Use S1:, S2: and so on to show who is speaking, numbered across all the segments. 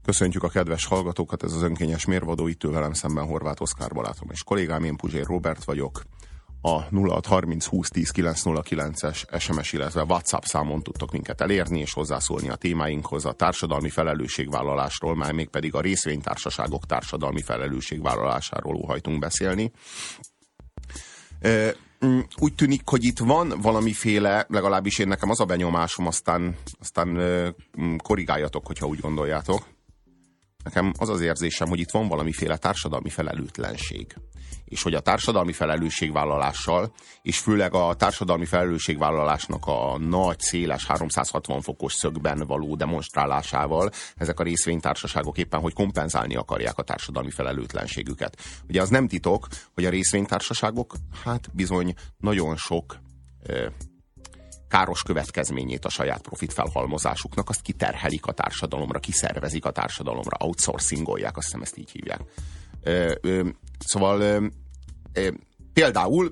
S1: Köszöntjük a kedves hallgatókat, ez az önkényes mérvadó, itt ül velem szemben Horváth Oszkár barátom és kollégám, én Puzsér Róbert vagyok. A 0630 20 10 909-es SMS, illetve WhatsApp számon tudtok minket elérni és hozzászólni a témáinkhoz, a társadalmi felelősségvállalásról, már mégpedig a részvénytársaságok társadalmi felelősségvállalásáról óhajtunk beszélni. Úgy tűnik, hogy itt van valamiféle, legalábbis én nekem az a benyomásom, aztán korrigáljatok, hogyha úgy gondoljátok. Nekem az az érzésem, hogy itt van valamiféle társadalmi felelőtlenség. És hogy a társadalmi felelősségvállalással, és főleg a társadalmi felelősségvállalásnak a nagy, széles, 360 fokos szögben való demonstrálásával ezek a részvénytársaságok éppen hogy kompenzálni akarják a társadalmi felelőtlenségüket. Ugye az nem titok, hogy a részvénytársaságok hát bizony nagyon sok káros következményét a saját profit felhalmozásuknak, azt kiterhelik a társadalomra, kiszervezik a társadalomra, outsourcingolják, azt hiszem ezt így hívják. Szóval például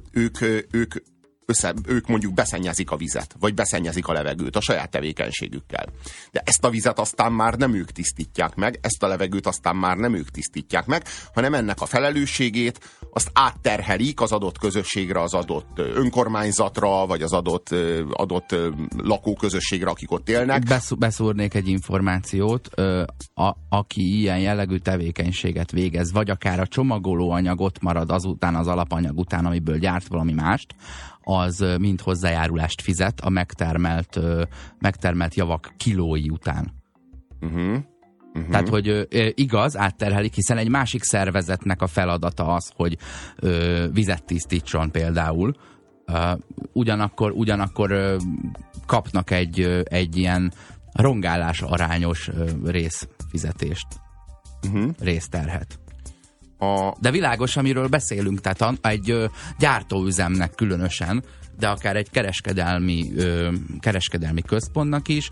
S1: ők mondjuk beszennyezik a vizet, vagy beszennyezik a levegőt a saját tevékenységükkel. De ezt a vizet aztán már nem ők tisztítják meg, ezt a levegőt aztán már nem ők tisztítják meg, hanem ennek a felelősségét azt átterhelik az adott közösségre, az adott önkormányzatra, vagy az adott lakóközösségre, akik ott élnek.
S2: Beszúrnék egy információt, aki ilyen jellegű tevékenységet végez, vagy akár a csomagolóanyag ott marad azután, az alapanyag után, amiből gyárt valami mást, az mind hozzájárulást fizet a megtermelt javak kilói után. Tehát, hogy igaz, átterhelik, hiszen egy másik szervezetnek a feladata az, hogy vizet tisztítson például, ugyanakkor kapnak egy ilyen rongálás arányos részfizetést, részterhet. De világos, amiről beszélünk, tehát egy gyártóüzemnek különösen, de akár egy kereskedelmi központnak is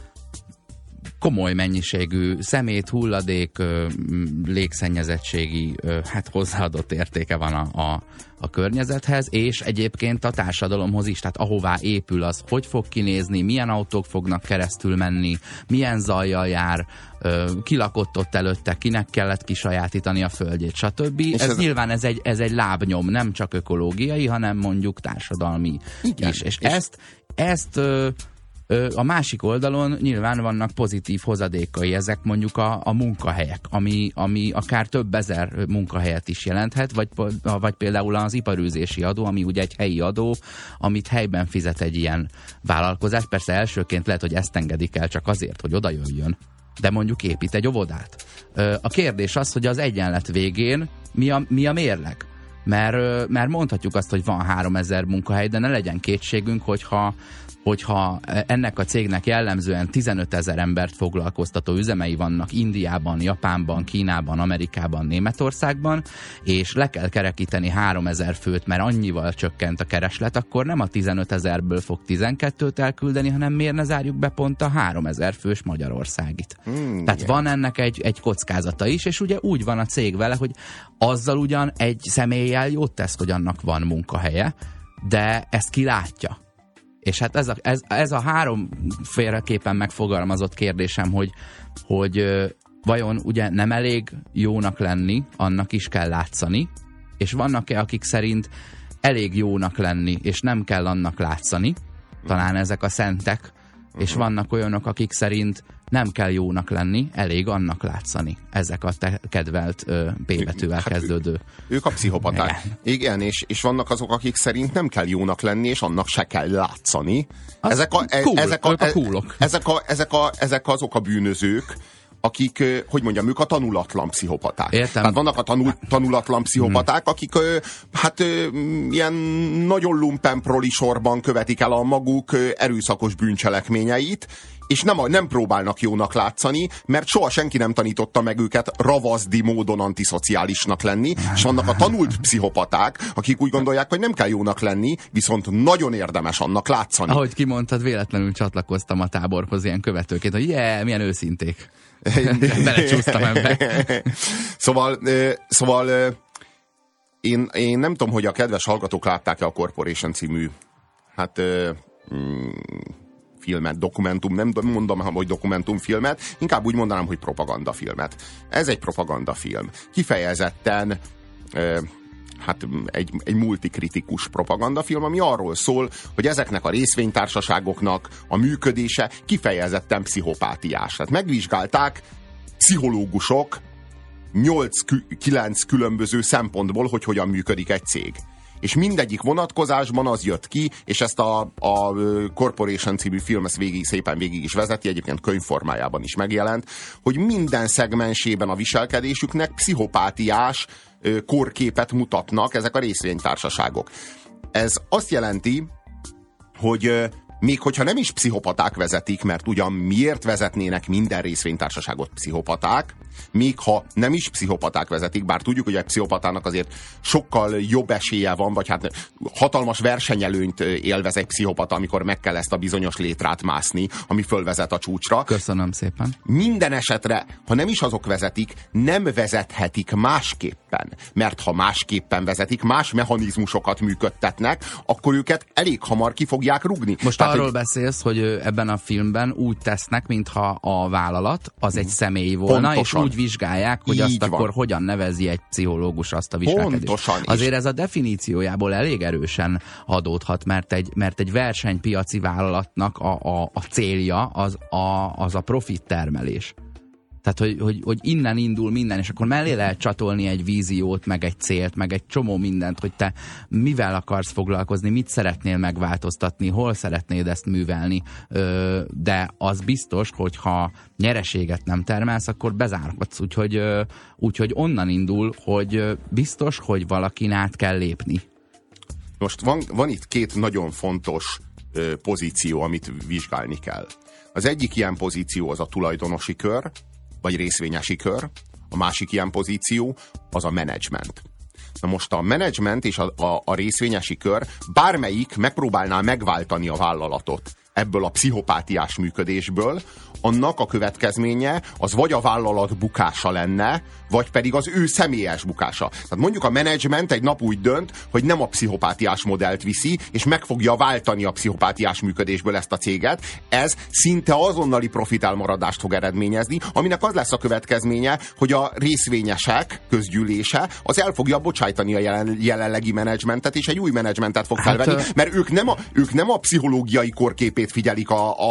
S2: komoly mennyiségű szemét, hulladék, légszennyezettségi hozzáadott értéke van a környezethez, és egyébként a társadalomhoz is, tehát ahová épül az, hogy fog kinézni, milyen autók fognak keresztül menni, milyen zajjal jár, ki lakott ott előtte, kinek kellett kisajátítani a földjét, stb. Nyilván ez egy lábnyom, nem csak ökológiai, hanem mondjuk társadalmi is. És ezt a másik oldalon nyilván vannak pozitív hozadékai, ezek mondjuk a munkahelyek, ami akár több ezer munkahelyet is jelenthet, vagy például az iparűzési adó, ami ugye egy helyi adó, amit helyben fizet egy ilyen vállalkozás. Persze elsőként lehet, hogy ezt engedik el csak azért, hogy oda jöjjön, de mondjuk épít egy óvodát. A kérdés az, hogy az egyenlet végén mi a mérleg? Mert mondhatjuk azt, hogy van 3000 munkahely, de ne legyen kétségünk, hogyha ennek a cégnek jellemzően 15 000 embert foglalkoztató üzemei vannak Indiában, Japánban, Kínában, Amerikában, Németországban, és le kell kerekíteni 3000 főt, mert annyival csökkent a kereslet, akkor nem a 15 000-ből fog 12-t elküldeni, hanem miért ne zárjuk be pont a 3000 fős Magyarországit. Tehát van ennek egy kockázata is, és ugye úgy van a cég vele, hogy azzal ugyan egy személlyel jót tesz, hogy annak van munkahelye, de ezt ki látja. És hát ez a háromféleképpen megfogalmazott kérdésem, hogy vajon ugye nem elég jónak lenni, annak is kell látszani, és vannak-e, akik szerint elég jónak lenni, és nem kell annak látszani, talán ezek a szentek, és vannak olyanok, akik szerint nem kell jónak lenni, elég annak látszani. Ezek a kedvelt P betűvel kezdődő.
S1: Ők a pszichopaták. Igen, és vannak azok, akik szerint nem kell jónak lenni, és annak se kell látszani. Ezek azok a bűnözők, akik, hogy mondjam, ők a tanulatlan pszichopaták.
S2: Értem.
S1: Tehát vannak a tanulatlan pszichopaták, akik ilyen nagyon lumpen proli sorban követik el a maguk erőszakos bűncselekményeit, és nem próbálnak jónak látszani, mert soha senki nem tanította meg őket ravaszdi módon antiszociálisnak lenni, és vannak a tanult pszichopaták, akik úgy gondolják, hogy nem kell jónak lenni, viszont nagyon érdemes annak látszani.
S2: Ahogy kimondtad, véletlenül csatlakoztam a táborhoz ilyen követőként, hogy milyen őszinték. Belecsúsztam ebbe.
S1: Szóval én nem tudom, hogy a kedves hallgatók látták-e a Corporation című filmet, nem mondom, hogy dokumentumfilmet, inkább úgy mondanám, hogy propagandafilmet. Ez egy propagandafilm. Kifejezetten egy multikritikus propagandafilm, ami arról szól, hogy ezeknek a részvénytársaságoknak a működése kifejezetten pszichopátiás. Tehát megvizsgálták pszichológusok 8-9 különböző szempontból, hogy hogyan működik egy cég. És mindegyik vonatkozásban az jött ki, és ezt a Corporation című film ezt szépen végig is vezeti, egyébként könyvformájában is megjelent, hogy minden szegmensében a viselkedésüknek pszichopátiás kórképet mutatnak ezek a részvénytársaságok. Ez azt jelenti, hogy még hogyha nem is pszichopaták vezetik, mert ugyan miért vezetnének minden részvénytársaságot pszichopaták, még ha nem is pszichopaták vezetik, bár tudjuk, hogy egy pszichopatának azért sokkal jobb esélye van, vagy hát hatalmas versenyelőnyt élvez egy pszichopata, amikor meg kell ezt a bizonyos létrát mászni, ami fölvezet a csúcsra.
S2: Köszönöm szépen.
S1: Minden esetre, ha nem is azok vezetik, nem vezethetik másképpen. Mert ha másképpen vezetik, más mechanizmusokat működtetnek, akkor őket elég hamar ki fogják rúgni.
S2: Most tehát, arról beszélsz, hogy ebben a filmben úgy tesznek, mintha a vállalat az egy személy volna, pontosan. És úgy vizsgálják, hogy azt akkor hogyan nevezi egy pszichológus azt a viselkedést. Pontosan. Azért ez a definíciójából elég erősen adódhat, mert egy versenypiaci vállalatnak a célja az a profit termelés. Tehát, hogy innen indul minden, és akkor mellé lehet csatolni egy víziót, meg egy célt, meg egy csomó mindent, hogy te mivel akarsz foglalkozni, mit szeretnél megváltoztatni, hol szeretnéd ezt művelni, de az biztos, hogy ha nyereséget nem termelsz, akkor bezárhatsz. Úgyhogy onnan indul, hogy biztos, hogy valakin át kell lépni.
S1: Most van itt két nagyon fontos pozíció, amit vizsgálni kell. Az egyik ilyen pozíció az a tulajdonosi kör, vagy részvényesi kör, a másik ilyen pozíció az a menedzsment. Na most a menedzsment és a részvényesi kör bármelyik megpróbálná megváltani a vállalatot ebből a pszichopátiás működésből, annak a következménye az vagy a vállalat bukása lenne, vagy pedig az ő személyes bukása. Tehát mondjuk a menedzsment egy nap úgy dönt, hogy nem a pszichopátiás modellt viszi, és meg fogja váltani a pszichopátiás működésből ezt a céget. Ez szinte azonnali profit elmaradást fog eredményezni, aminek az lesz a következménye, hogy a részvényesek közgyűlése az el fogja bocsájtani a jelenlegi menedzsmentet, és egy új menedzsmentet fog felvenni, mert ők nem a pszichológiai korképét figyelik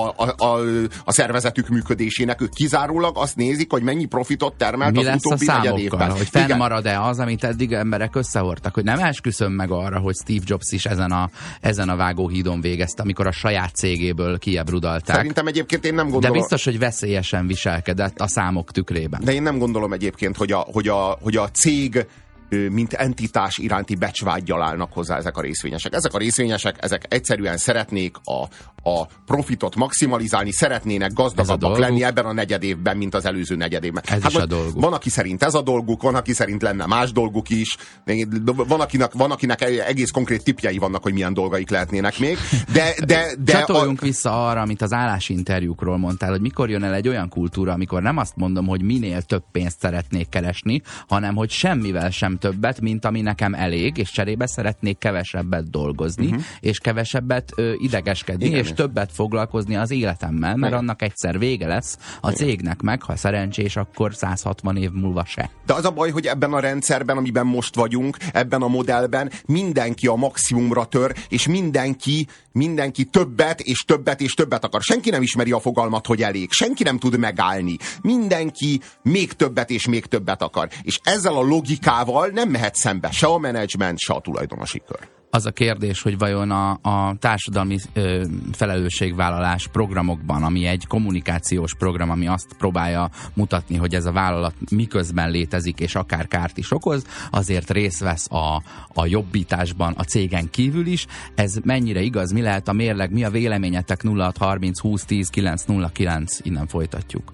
S1: a szervezetük működésének, ők kizárólag azt nézik, hogy mennyi profitot termelt az utóbbi negyed évben.
S2: Hogy fennmarad-e az, amit eddig emberek összehordtak, hogy nem esküszöm meg arra, hogy Steve Jobs is ezen a vágóhídon végezte, amikor a saját cégéből kijebrudalták.
S1: Szerintem egyébként én nem gondolom.
S2: De biztos, hogy veszélyesen viselkedett a számok tükrében.
S1: De én nem gondolom egyébként, hogy a cég mint entitás iránti becsvággyal állnak hozzá ezek a részvényesek. Ezek a részvényesek, ezek egyszerűen szeretnék a profitot maximalizálni, szeretnének gazdagabbak lenni ebben a negyedévben, mint az előző negyedévben.
S2: Ez is a dolguk.
S1: Van, aki szerint ez a dolguk, van, aki szerint lenne más dolguk is, van, akinek egész konkrét tippjei vannak, hogy milyen dolgaik lehetnének még. De
S2: csatoljunk vissza arra, amit az állásinterjúkról mondtál, hogy mikor jön el egy olyan kultúra, amikor nem azt mondom, hogy minél több pénzt szeretnék keresni, hanem hogy semmivel sem többet, mint ami nekem elég, és cserébe szeretnék kevesebbet dolgozni, és kevesebbet idegeskedni, igen, és többet foglalkozni az életemmel, mert annak egyszer vége lesz, a cégnek meg, ha szerencsés, akkor 160 év múlva se.
S1: De az a baj, hogy ebben a rendszerben, amiben most vagyunk, ebben a modellben mindenki a maximumra tör, és mindenki többet és többet és többet akar. Senki nem ismeri a fogalmat, hogy elég. Senki nem tud megállni. Mindenki még többet és még többet akar. És ezzel a logikával nem mehet szembe se a menedzsment, se a tulajdonosi kör.
S2: Az a kérdés, hogy vajon a társadalmi felelősségvállalás programokban, ami egy kommunikációs program, ami azt próbálja mutatni, hogy ez a vállalat miközben létezik, és akár kárt is okoz, azért részt vesz a jobbításban a cégen kívül is. Ez mennyire igaz? Mi lehet a mérleg? Mi a véleményetek? 0630 20 10 909. Innen folytatjuk.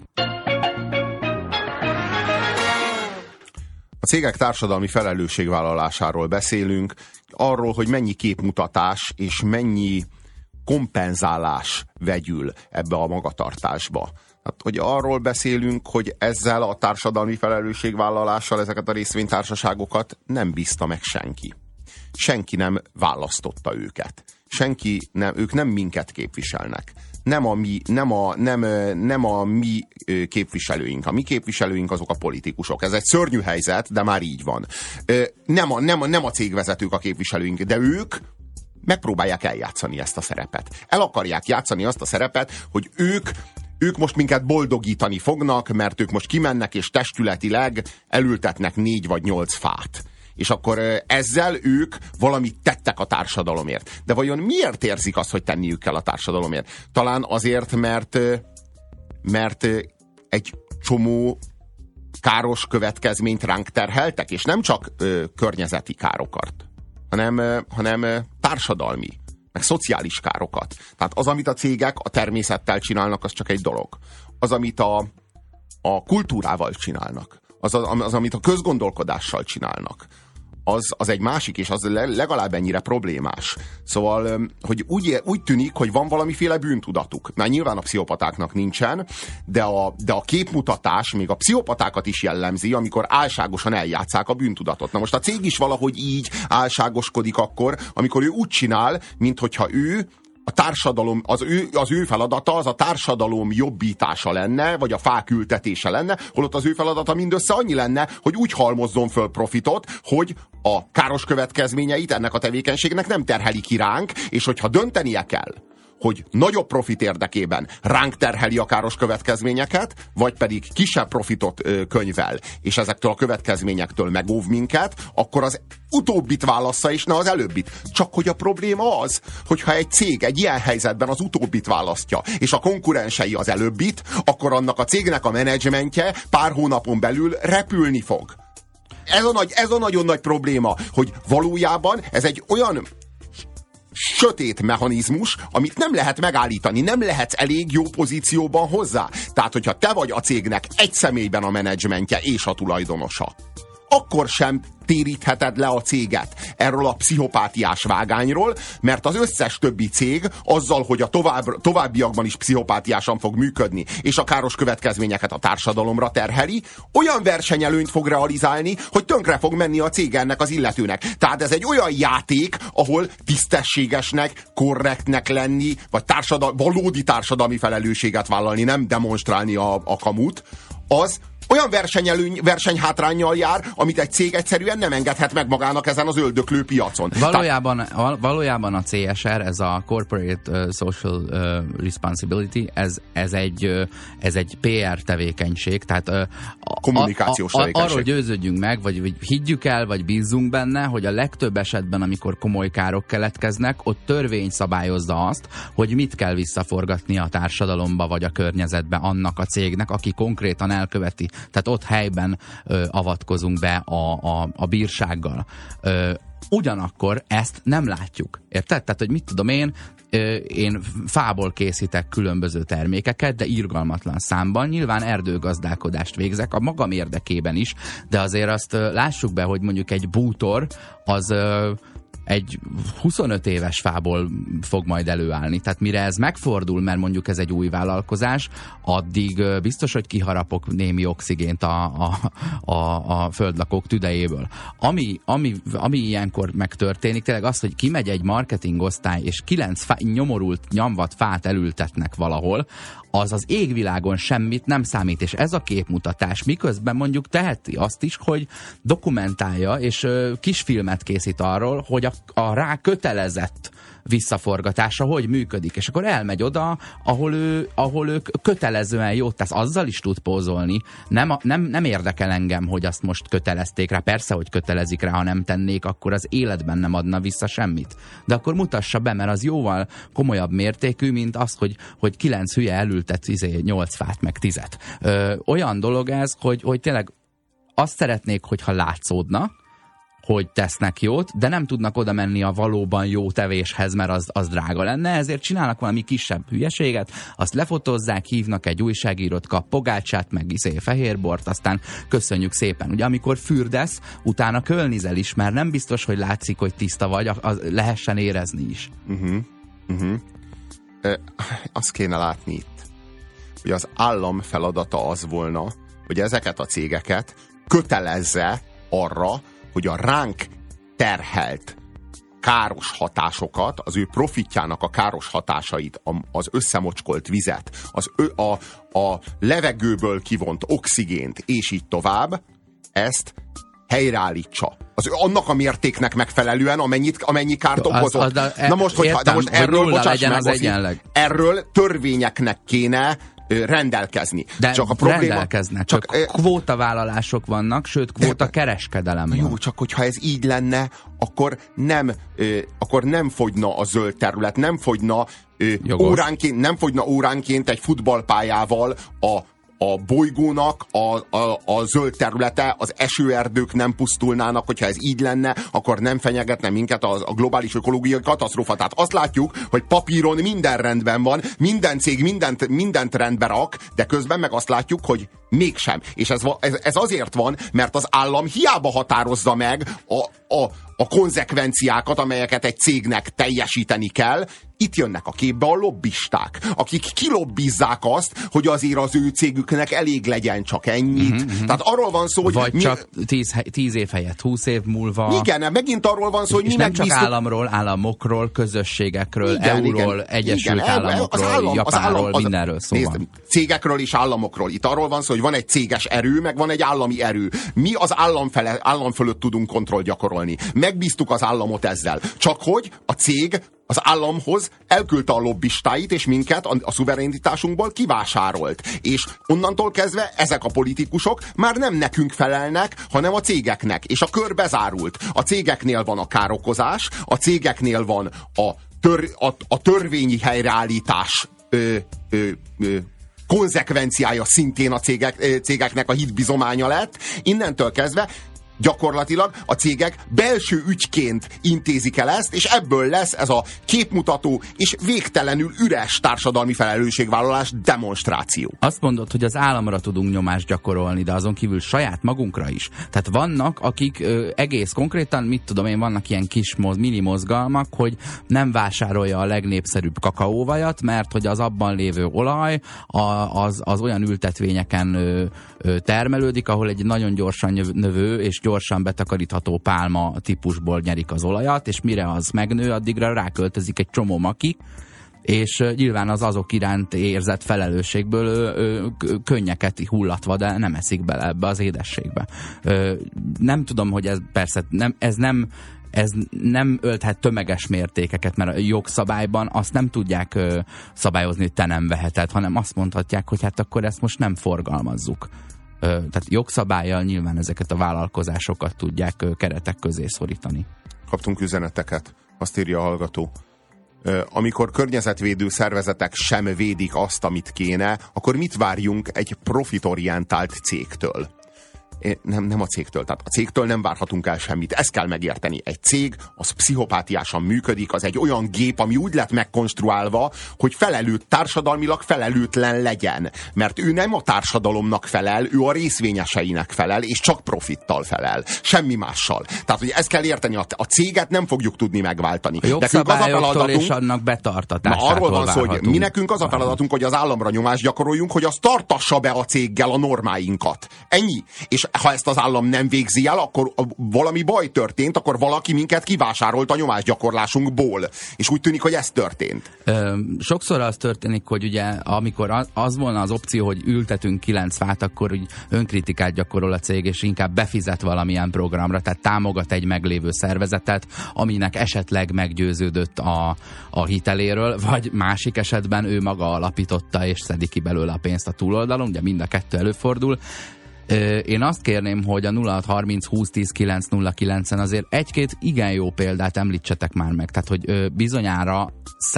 S1: A cégek társadalmi felelősségvállalásáról beszélünk, arról, hogy mennyi képmutatás és mennyi kompenzálás vegyül ebbe a magatartásba. Hát, hogy arról beszélünk, hogy ezzel a társadalmi felelősségvállalással ezeket a részvénytársaságokat nem bízta meg senki. Senki nem választotta őket. ők nem minket képviselnek. Nem a mi képviselőink. A mi képviselőink azok a politikusok. Ez egy szörnyű helyzet, de már így van. Nem a cégvezetők a képviselőink, de ők megpróbálják eljátszani ezt a szerepet. El akarják játszani azt a szerepet, hogy ők most minket boldogítani fognak, mert ők most kimennek és testületileg elültetnek 4 vagy 8 fát. És akkor ezzel ők valamit tettek a társadalomért. De vajon miért érzik azt, hogy tenniük kell a társadalomért? Talán azért, mert egy csomó káros következményt ránk terheltek, és nem csak környezeti károkat, hanem társadalmi, meg szociális károkat. Tehát az, amit a cégek a természettel csinálnak, az csak egy dolog. Az, amit a kultúrával csinálnak, az, amit a közgondolkodással csinálnak, az egy másik, és az legalább ennyire problémás. Szóval, hogy úgy tűnik, hogy van valamiféle bűntudatuk. Már nyilván a pszichopatáknak nincsen, de a képmutatás még a pszichopatákat is jellemzi, amikor álságosan eljátszák a bűntudatot. Na most a cég is valahogy így álságoskodik akkor, amikor ő úgy csinál, minthogyha ő a társadalom, az ő feladata az a társadalom jobbítása lenne, vagy a fák ültetése lenne, holott az ő feladata mindössze annyi lenne, hogy úgy halmozzon föl profitot, hogy a káros következményeit ennek a tevékenységnek nem terheli ki ránk, és hogyha döntenie kell, hogy nagyobb profit érdekében ránk terheli a káros következményeket, vagy pedig kisebb profitot könyvel, és ezektől a következményektől megóv minket, akkor az utóbbit válassza, és ne az előbbit. Csak hogy a probléma az, hogyha egy cég egy ilyen helyzetben az utóbbit választja, és a konkurensei az előbbit, akkor annak a cégnek a menedzsmentje pár hónapon belül repülni fog. Ez a nagyon nagy probléma, hogy valójában ez egy olyan sötét mechanizmus, amit nem lehet megállítani, nem lehetsz elég jó pozícióban hozzá. Tehát, hogyha te vagy a cégnek egy személyben a menedzsmentje és a tulajdonosa, akkor sem térítheted le a céget erről a pszichopátiás vágányról, mert az összes többi cég azzal, hogy a továbbiakban is pszichopátiásan fog működni, és a káros következményeket a társadalomra terheli, olyan versenyelőnyt fog realizálni, hogy tönkre fog menni a cég ennek az illetőnek. Tehát ez egy olyan játék, ahol tisztességesnek, korrektnek lenni, vagy valódi társadalmi felelősséget vállalni, nem demonstrálni a kamut, az olyan versenyhátránnyal jár, amit egy cég egyszerűen nem engedhet meg magának ezen az öldöklő piacon.
S2: Valójában a CSR, ez a Corporate Social Responsibility, ez egy PR tevékenység, tehát
S1: kommunikációs tevékenység.
S2: Arról győződjünk meg, vagy higgyük el, vagy bízzunk benne, hogy a legtöbb esetben, amikor komoly károk keletkeznek, ott törvény szabályozza azt, hogy mit kell visszaforgatni a társadalomba, vagy a környezetbe annak a cégnek, aki konkrétan elköveti. Tehát ott helyben avatkozunk be a bírsággal. Ugyanakkor ezt nem látjuk. Érted? Tehát, hogy mit tudom én fából készítek különböző termékeket, de irgalmatlan számban. Nyilván erdőgazdálkodást végzek a magam érdekében is, de azért azt lássuk be, hogy mondjuk egy bútor az egy 25 éves fából fog majd előállni. Tehát mire ez megfordul, mert mondjuk ez egy új vállalkozás, addig biztos, hogy kiharapok némi oxigént a földlakók tüdejéből. Ami ilyenkor megtörténik, tényleg az, hogy kimegy egy marketingosztály, és 9 nyomorult, nyomvat fát elültetnek valahol, az égvilágon semmit nem számít, és ez a képmutatás miközben mondjuk teheti azt is, hogy dokumentálja, és kisfilmet készít arról, hogy a rá kötelezett visszaforgatása hogy működik, és akkor elmegy oda, ahol ő kötelezően jót tesz, azzal is tud pózolni. Nem érdekel engem, hogy azt most kötelezték rá. Persze, hogy kötelezik rá, ha nem tennék, akkor az életben nem adna vissza semmit. De akkor mutassa be, mert az jóval komolyabb mértékű, mint az, hogy 9 hülye elültet 8 fát, meg 10-et. Olyan dolog ez, hogy tényleg azt szeretnék, hogyha látszódna, hogy tesznek jót, de nem tudnak oda menni a valóban jó tevéshez, mert az drága lenne, ezért csinálnak valami kisebb hülyeséget, azt lefotozzák, hívnak egy újságírót, kap pogácsát, meg fehérbort, aztán köszönjük szépen. Ugye amikor fürdesz, utána kölnizel is, mert nem biztos, hogy látszik, hogy tiszta vagy, lehessen érezni is.
S1: Azt kéne látni itt, hogy az állam feladata az volna, hogy ezeket a cégeket kötelezze arra, hogy a ránk terhelt káros hatásokat, az ő profitjának a káros hatásait, az összemocskolt vizet, a levegőből kivont oxigént, és így tovább, ezt helyreállítsa. Annak a mértéknek megfelelően, amennyi kárt okozott.
S2: Na most, erről, bocsáss meg,
S1: erről törvényeknek kéne rendelkezni.
S2: De csak a probléma, rendelkeznek, csak kvótavállalások vannak, sőt kvótakereskedelem van.
S1: Jó, csak hogyha ez így lenne, akkor nem fogyna a zöld terület, nem fogyna óránként egy futballpályával a bolygónak a zöld területe, az esőerdők nem pusztulnának, hogyha ez így lenne, akkor nem fenyegetne minket a globális ökológiai katasztrófa. Tehát azt látjuk, hogy papíron minden rendben van, minden cég mindent rendbe rak, de közben meg azt látjuk, hogy mégsem. És ez azért van, mert az állam hiába határozza meg a konzekvenciákat, amelyeket egy cégnek teljesíteni kell. Itt jönnek a képbe a lobbisták, akik kilobbizzák azt, hogy azért az ő cégüknek elég legyen csak ennyit. Tehát arról van szó, hogy...
S2: Vagy csak 10 év helyett 20 év múlva.
S1: Igen, megint arról van szó, hogy mi
S2: nem csak államról, államokról, közösségekről, EU-ról, Egyesült Államokról, Japánról, mindenről szó van.
S1: Cégekről és államokról. Itt arról van szó, hogy van egy céges erő, meg van egy állami erő. Mi az állam fölött tudunk kontrollt gyakorolni. Megbíztuk az államot ezzel. Csak hogy a cég az államhoz elküldte a lobbistáit, és minket a szuverenitásunkból kivásárolt. És onnantól kezdve ezek a politikusok már nem nekünk felelnek, hanem a cégeknek. És a kör bezárult. A cégeknél van a károkozás, a cégeknél van a törvényi helyreállítás konzekvenciája szintén a cégeknek a hitbizománya lett. Innentől kezdve gyakorlatilag a cégek belső ügyként intézik el ezt, és ebből lesz ez a képmutató és végtelenül üres társadalmi felelősségvállalás demonstráció.
S2: Azt mondod, hogy az államra tudunk nyomást gyakorolni, de azon kívül saját magunkra is. Tehát vannak, akik egész konkrétan, mit tudom én, vannak ilyen kis mini mozgalmak, hogy nem vásárolja a legnépszerűbb kakaóvajat, mert hogy az abban lévő olaj az olyan ültetvényeken termelődik, ahol egy nagyon gyorsan növő és gyorsan betakarítható pálma típusból nyerik az olajat, és mire az megnő, addigra ráköltözik egy csomó maki, és nyilván az azok iránt érzett felelősségből könnyeket hullatva, de nem eszik bele ebbe az édességbe. Nem tudom, hogy ez persze ez nem ölthet tömeges mértékeket, mert a jogszabályban azt nem tudják szabályozni, hogy te nem veheted, hanem azt mondhatják, hogy hát akkor ezt most nem forgalmazzuk. Tehát jogszabállyal nyilván ezeket a vállalkozásokat tudják keretek közé szorítani.
S1: Kaptunk üzeneteket, azt írja a hallgató. Amikor környezetvédő szervezetek sem védik azt, amit kéne, akkor mit várjunk egy profitorientált cégtől? Nem a cégtől. Tehát a cégtől nem várhatunk el semmit. Ezt kell megérteni. Egy cég, az pszichopátiásan működik, az egy olyan gép, ami úgy lett megkonstruálva, hogy társadalmilag felelőtlen legyen. Mert ő nem a társadalomnak felel, ő a részvényeseinek felel, és csak profittal felel. Semmi mással. Tehát, hogy ezt kell érteni, a céget nem fogjuk tudni megváltani.
S2: A jogszabályoktól és annak betartatásától
S1: arról van szó, hogy mi nekünk az a feladatunk, hogy az államra nyomást gyakoroljunk, hogy az tartassa be a céggel a normáinkat. Ennyi. És ha ezt az állam nem végzi el, akkor valami baj történt, akkor valaki minket kivásárolt a nyomásgyakorlásunkból. És úgy tűnik, hogy ez történt.
S2: Sokszor az történik, hogy ugye amikor az volna az opció, hogy ültetünk 9 fát, akkor úgy önkritikát gyakorol a cég, és inkább befizet valamilyen programra, tehát támogat egy meglévő szervezetet, aminek esetleg meggyőződött a hiteléről, vagy másik esetben ő maga alapította, és szedi ki belőle a pénzt a túloldalon, ugye mind a kettő előfordul. Én azt kérném, hogy a 0630 2010 909-en azért egy-két igen jó példát említsetek már meg. Tehát, hogy bizonyára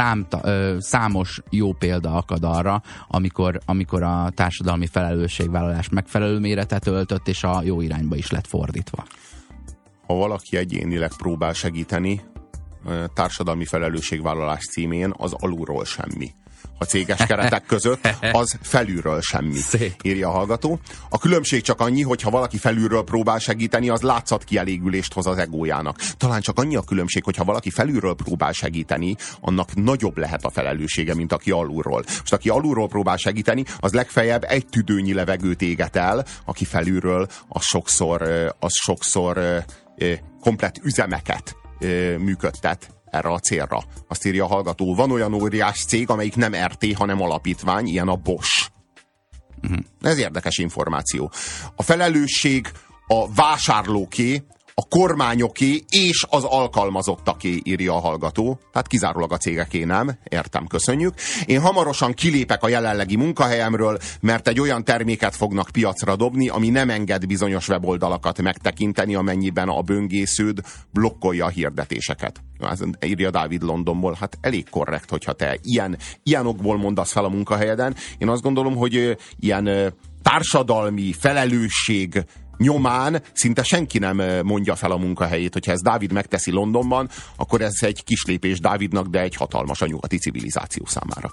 S2: számos jó példa akad arra, amikor a társadalmi felelősségvállalás megfelelő méretet öltött, és a jó irányba is lett fordítva.
S1: Ha valaki egyénileg próbál segíteni társadalmi felelősségvállalás címén, az alulról semmi. A céges keretek között, az felülről semmi, írja a hallgató. A különbség csak annyi, hogy ha valaki felülről próbál segíteni, az látszatkielégülést hoz az egójának. Talán csak annyi a különbség, hogy ha valaki felülről próbál segíteni, annak nagyobb lehet a felelőssége, mint aki alulról. Most aki alulról próbál segíteni, az legfeljebb egy tüdőnyi levegőt éget el, aki felülről, az sokszor komplett üzemeket működtet erre a célra. Azt írja a hallgató, van olyan óriás cég, amelyik nem RT, hanem alapítvány, ilyen a Bosch. Ez érdekes információ. A felelősség a vásárlóké, a kormányoké és az alkalmazottaké, írja a hallgató. Tehát kizárólag a cégeké nem. Értem, köszönjük. Én hamarosan kilépek a jelenlegi munkahelyemről, mert egy olyan terméket fognak piacra dobni, ami nem enged bizonyos weboldalakat megtekinteni, amennyiben a böngésződ blokkolja a hirdetéseket. Ez írja Dávid Londonból. Hát elég korrekt, hogyha te ilyen okból mondasz fel a munkahelyeden. Én azt gondolom, hogy ilyen társadalmi felelősség nyomán szinte senki nem mondja fel a munkahelyét. Hogyha ezt Dávid megteszi Londonban, akkor ez egy kis lépés Dávidnak, de egy hatalmas a nyugati civilizáció számára.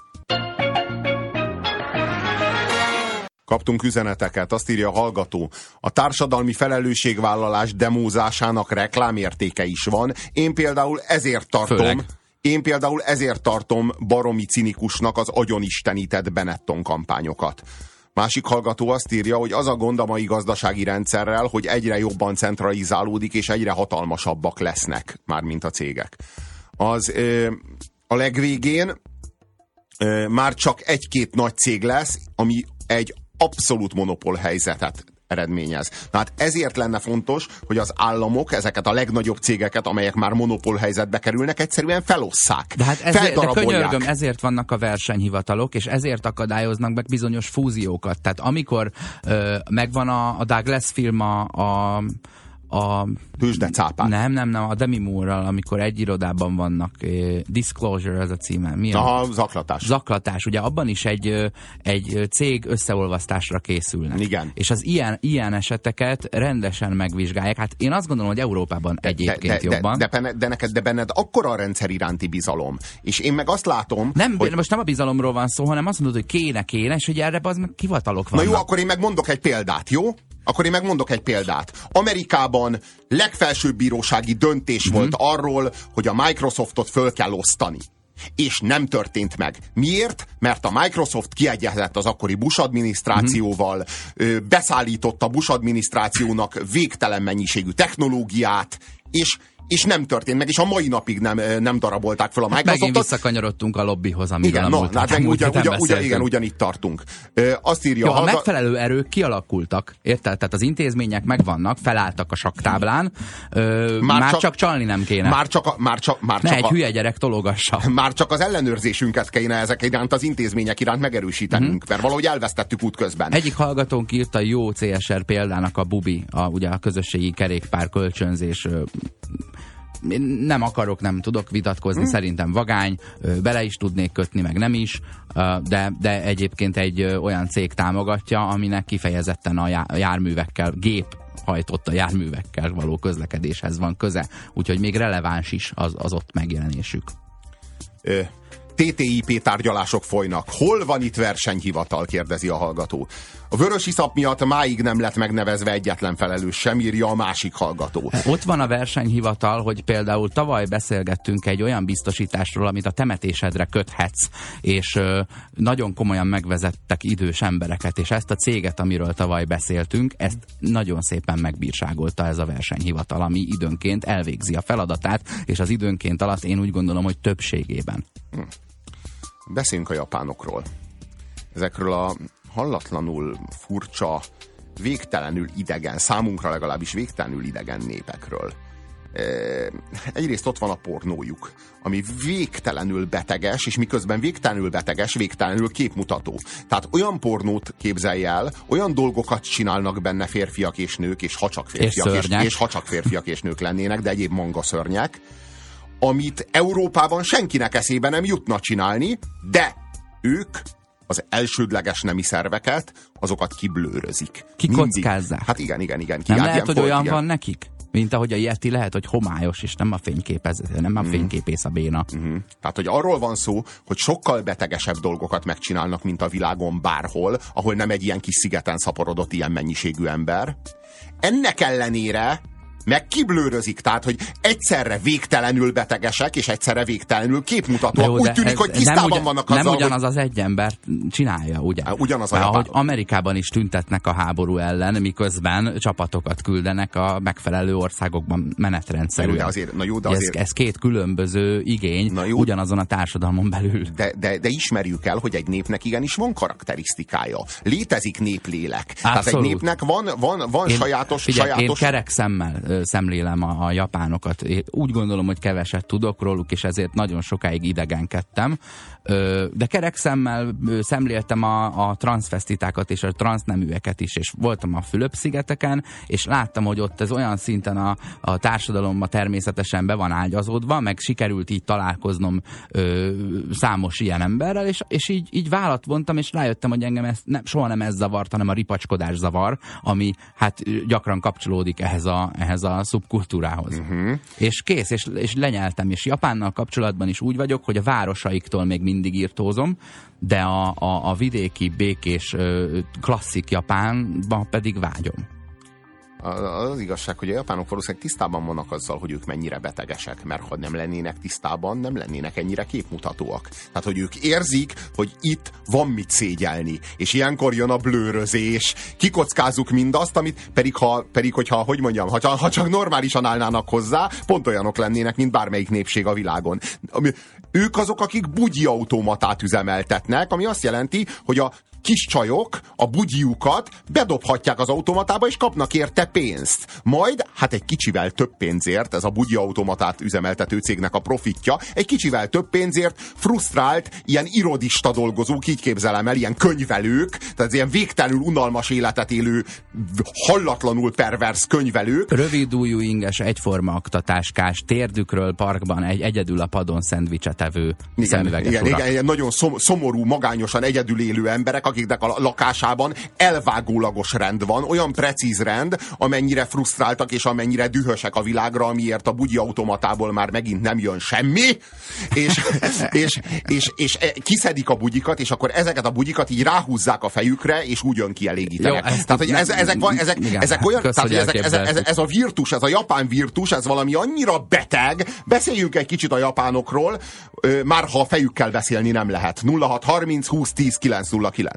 S1: Kaptunk üzeneteket, azt írja a hallgató. A társadalmi felelősségvállalás demózásának reklámértéke is van. Én például ezért tartom baromi cinikusnak az agyonistenített Benetton kampányokat. Másik hallgató azt írja, hogy az a gond a mai gazdasági rendszerrel, hogy egyre jobban centralizálódik, és egyre hatalmasabbak lesznek, mármint a cégek. A legvégén már csak egy-két nagy cég lesz, ami egy abszolút monopól helyzetet eredményez. Tehát ezért lenne fontos, hogy az államok ezeket a legnagyobb cégeket, amelyek már monopól helyzetbe kerülnek, egyszerűen felosszák.
S2: De hát de könyörgöm, ezért vannak a versenyhivatalok, és ezért akadályoznak meg bizonyos fúziókat. Tehát amikor megvan a Douglas film a
S1: Tőzsdecápák.
S2: Nem, a Demi Moore-ral, amikor egy irodában vannak. Disclosure, ez a címe.
S1: Zaklatás.
S2: Zaklatás. Ugye abban is egy cég összeolvasztásra készülnek.
S1: Igen.
S2: És az ilyen eseteket rendesen megvizsgálják. Hát én azt gondolom, hogy Európában egyébként jobban.
S1: De benned akkora a rendszer iránti bizalom. És én meg azt látom,
S2: hogy... Most nem a bizalomról van szó, hanem azt mondod, hogy kéne, és hogy erre az meg hivatalok vannak.
S1: Na jó, akkor én megmondok egy példát, jó? Amerikában legfelsőbb bírósági döntés volt arról, hogy a Microsoftot föl kell osztani. És nem történt meg. Miért? Mert a Microsoft kiegyezett az akkori Bush adminisztrációval, beszállította Bush adminisztrációnak végtelen mennyiségű technológiát, és nem történt meg, és a mai napig nem darabolták fel a Microsoftot.
S2: Megint visszakanyarodtunk a lobbyhoz, amivel
S1: ugyanitt tartunk. Azt írja,
S2: jó, a megfelelő erők kialakultak, érted? Tehát az intézmények megvannak, felálltak a saktáblán, már csak csalni nem kéne. Egy hülye gyerek tologassa.
S1: Már csak az ellenőrzésünket kéne ezek iránt, az intézmények iránt megerősítenünk, mert valahogy elvesztettük útközben.
S2: Egyik hallgatónk írta jó CSR példának a Bubi, ugye a közösségi kerékpár kölcsönzés. Nem tudok vitatkozni, szerintem vagány, bele is tudnék kötni, meg nem is, de egyébként egy olyan cég támogatja, aminek kifejezetten a járművekkel, géphajtott járművekkel való közlekedéshez van köze, úgyhogy még releváns is az ott megjelenésük.
S1: TTIP tárgyalások folynak. Hol van itt versenyhivatal? Kérdezi a hallgató. A vörösiszap miatt máig nem lett megnevezve egyetlen felelős sem, írja a másik hallgató.
S2: Ott van a versenyhivatal, hogy például tavaly beszélgettünk egy olyan biztosításról, amit a temetésedre köthetsz, és nagyon komolyan megvezettek idős embereket, és ezt a céget, amiről tavaly beszéltünk, ezt nagyon szépen megbírságolta ez a versenyhivatal, ami időnként elvégzi a feladatát, és az időnként alatt én úgy gondolom, hogy többségében.
S1: Beszéljünk a japánokról. Ezekről a hallatlanul furcsa, végtelenül idegen, számunkra legalábbis végtelenül idegen népekről. Egyrészt ott van a pornójuk, ami végtelenül beteges, és miközben végtelenül beteges, végtelenül képmutató. Tehát olyan pornót képzelj el, olyan dolgokat csinálnak benne férfiak és nők, és ha csak férfiak és nők lennének, de egyéb manga szörnyek, amit Európában senkinek eszébe nem jutna csinálni, de ők az elsődleges nemi szerveket, azokat kiblőrözik.
S2: Kikockázzák.
S1: Hát igen.
S2: Nem lehet, hogy olyan van nekik? Mint ahogy a Yeti lehet, hogy homályos, és nem a fényképész a béna.
S1: Tehát, hogy arról van szó, hogy sokkal betegesebb dolgokat megcsinálnak, mint a világon bárhol, ahol nem egy ilyen kis szigeten szaporodott ilyen mennyiségű ember. Ennek ellenére meg kiblőrözik. Tehát, hogy egyszerre végtelenül betegesek, és egyszerre végtelenül képmutatóak.
S2: Jó,
S1: úgy tűnik, hogy tisztában vannak azzal,
S2: nem ugyanaz az egy ember csinálja, ugye?
S1: Ugyanaz a
S2: ahogy Amerikában is tüntetnek a háború ellen, miközben csapatokat küldenek a megfelelő országokban menetrendszerűen. Ez két különböző igény ugyanazon a társadalmon belül.
S1: De ismerjük el, hogy egy népnek igenis van karakterisztikája. Létezik néplélek. Tehát egy népnek van sajátos...
S2: Én kerek szemmel szemlélem a japánokat. Én úgy gondolom, hogy keveset tudok róluk, és ezért nagyon sokáig idegenkedtem. De kerek szemmel szemléltem a transzvesztitákat és a transzneműeket is, és voltam a Fülöp-szigeteken, és láttam, hogy ott ez olyan szinten a társadalomban természetesen be van ágyazódva, meg sikerült így találkoznom számos ilyen emberrel, és így vállat vontam, és rájöttem, hogy engem soha nem ez zavart, hanem a ripacskodás zavar, ami hát gyakran kapcsolódik ehhez a szubkultúrához. És kész, és lenyeltem, és Japánnal kapcsolatban is úgy vagyok, hogy a városaiktól még mindig írtózom, de a vidéki, békés, klasszik Japánba pedig vágyom.
S1: Az igazság, hogy a japánok valószínűleg tisztában vannak azzal, hogy ők mennyire betegesek, mert ha nem lennének tisztában, nem lennének ennyire képmutatóak. Tehát, hogy ők érzik, hogy itt van mit szégyelni, és ilyenkor jön a blőrözés, kikockázzuk mindazt, amit pedig hogyha, hogy mondjam, ha csak normálisan állnának hozzá, pont olyanok lennének, mint bármelyik népség a világon. Ők azok, akik bugyi automatát üzemeltetnek, ami azt jelenti, hogy a kis csajok a bugyiukat bedobhatják az automatába, és kapnak érte pénzt. Majd, hát egy kicsivel több pénzért, ez a bugyi automatát üzemeltető cégnek a profitja, egy kicsivel több pénzért frusztrált, ilyen irodista dolgozók, így képzelem el, ilyen könyvelők, tehát ilyen végtelenül unalmas életet élő, hallatlanul pervers könyvelők.
S2: Rövidújú inges, egyforma aktatáskás, térdükről parkban egyedül a padon szendvicset evő szemüveges urak.
S1: Igen, nagyon szomorú, magányosan egyedül élő emberek, akiknek a lakásában elvágólagos rend van, olyan precíz rend, amennyire frusztráltak és amennyire dühösek a világra, amiért a bugyi automatából már megint nem jön semmi, és kiszedik a bugyikat, és akkor ezeket a bugyikat így ráhúzzák a fejükre, és úgy önkielégítenek. Tehát, hogy ezek olyan, ez a virtus, ez a japán virtus, ez valami annyira beteg. Beszéljünk egy kicsit a japánokról, már ha a fejükkel beszélni nem lehet. 0630 20 10 909.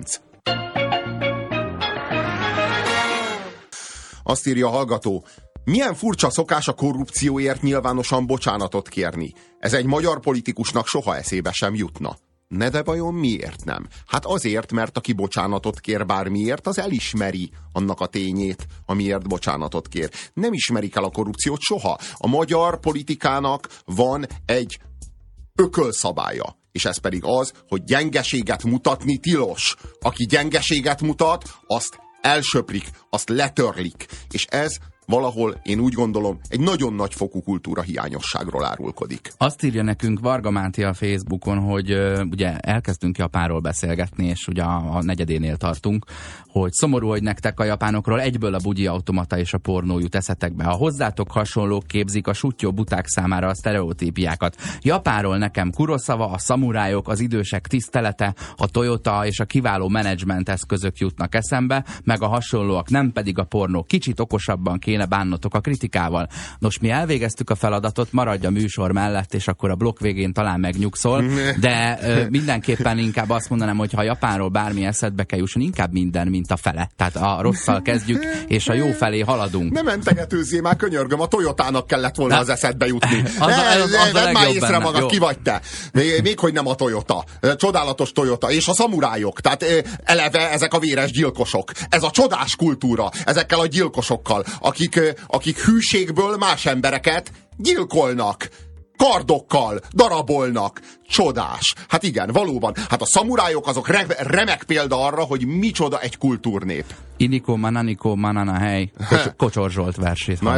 S1: Azt írja a hallgató, milyen furcsa szokás a korrupcióért nyilvánosan bocsánatot kérni. Ez egy magyar politikusnak soha eszébe sem jutna. Ne de vajon miért nem? Hát azért, mert aki bocsánatot kér bármiért, az elismeri annak a tényét, amiért bocsánatot kér. Nem ismerik el a korrupciót soha. A magyar politikának van egy ökölszabálya. És ez pedig az, hogy gyengeséget mutatni tilos. Aki gyengeséget mutat, azt elsöprik, azt letörlik. És ez valahol, én úgy gondolom, egy nagyon nagy fokú kultúra hiányosságról árulkodik.
S2: Azt írja nekünk Varga Máté a Facebookon, hogy ugye elkezdtünk Japánról beszélgetni, és ugye a negyedénél tartunk, hogy szomorú, hogy nektek a japánokról egyből a bugyi automata és a pornó jut eszetekbe. A hozzátok hasonlók képzik a suttyó buták számára a sztereotípiákat. Japánról nekem Kuroszava, a szamurájok, az idősek tisztelete, a Toyota és a kiváló menedzsment eszközök jutnak eszembe, meg a hasonlóak, nem pedig a pornó. Kicsit okosabban kéne bánnotok a kritikával. Nos, mi elvégeztük a feladatot, maradj a műsor mellett, és akkor a blokk végén talán megnyugszol, de mindenképpen inkább azt mondanám, hogy ha Japánról bármi eszedbe kell jusson, inkább minden, mint a fele. Tehát a rosszal kezdjük, és a jó felé haladunk.
S1: Nem mentegetőzzél már, könyörgöm, a Toyotának kellett volna az eszedbe jutni.
S2: Vedd
S1: már észre magad, jó. Ki vagy te? Még hogy nem a Toyota. Csodálatos Toyota. És a szamurájok. Tehát eleve ezek a véres gyilkosok. Ez a csodás kultúra. Ezekkel a gyilkosokkal, akik hűségből más embereket gyilkolnak. Kardokkal darabolnak. Csodás. Hát igen, valóban. Hát a szamurájok azok remek példa arra, hogy micsoda egy kultúrnép.
S2: Iniko, Mananiko, Manana, hely. Kocsor Zsolt versét.
S1: Na,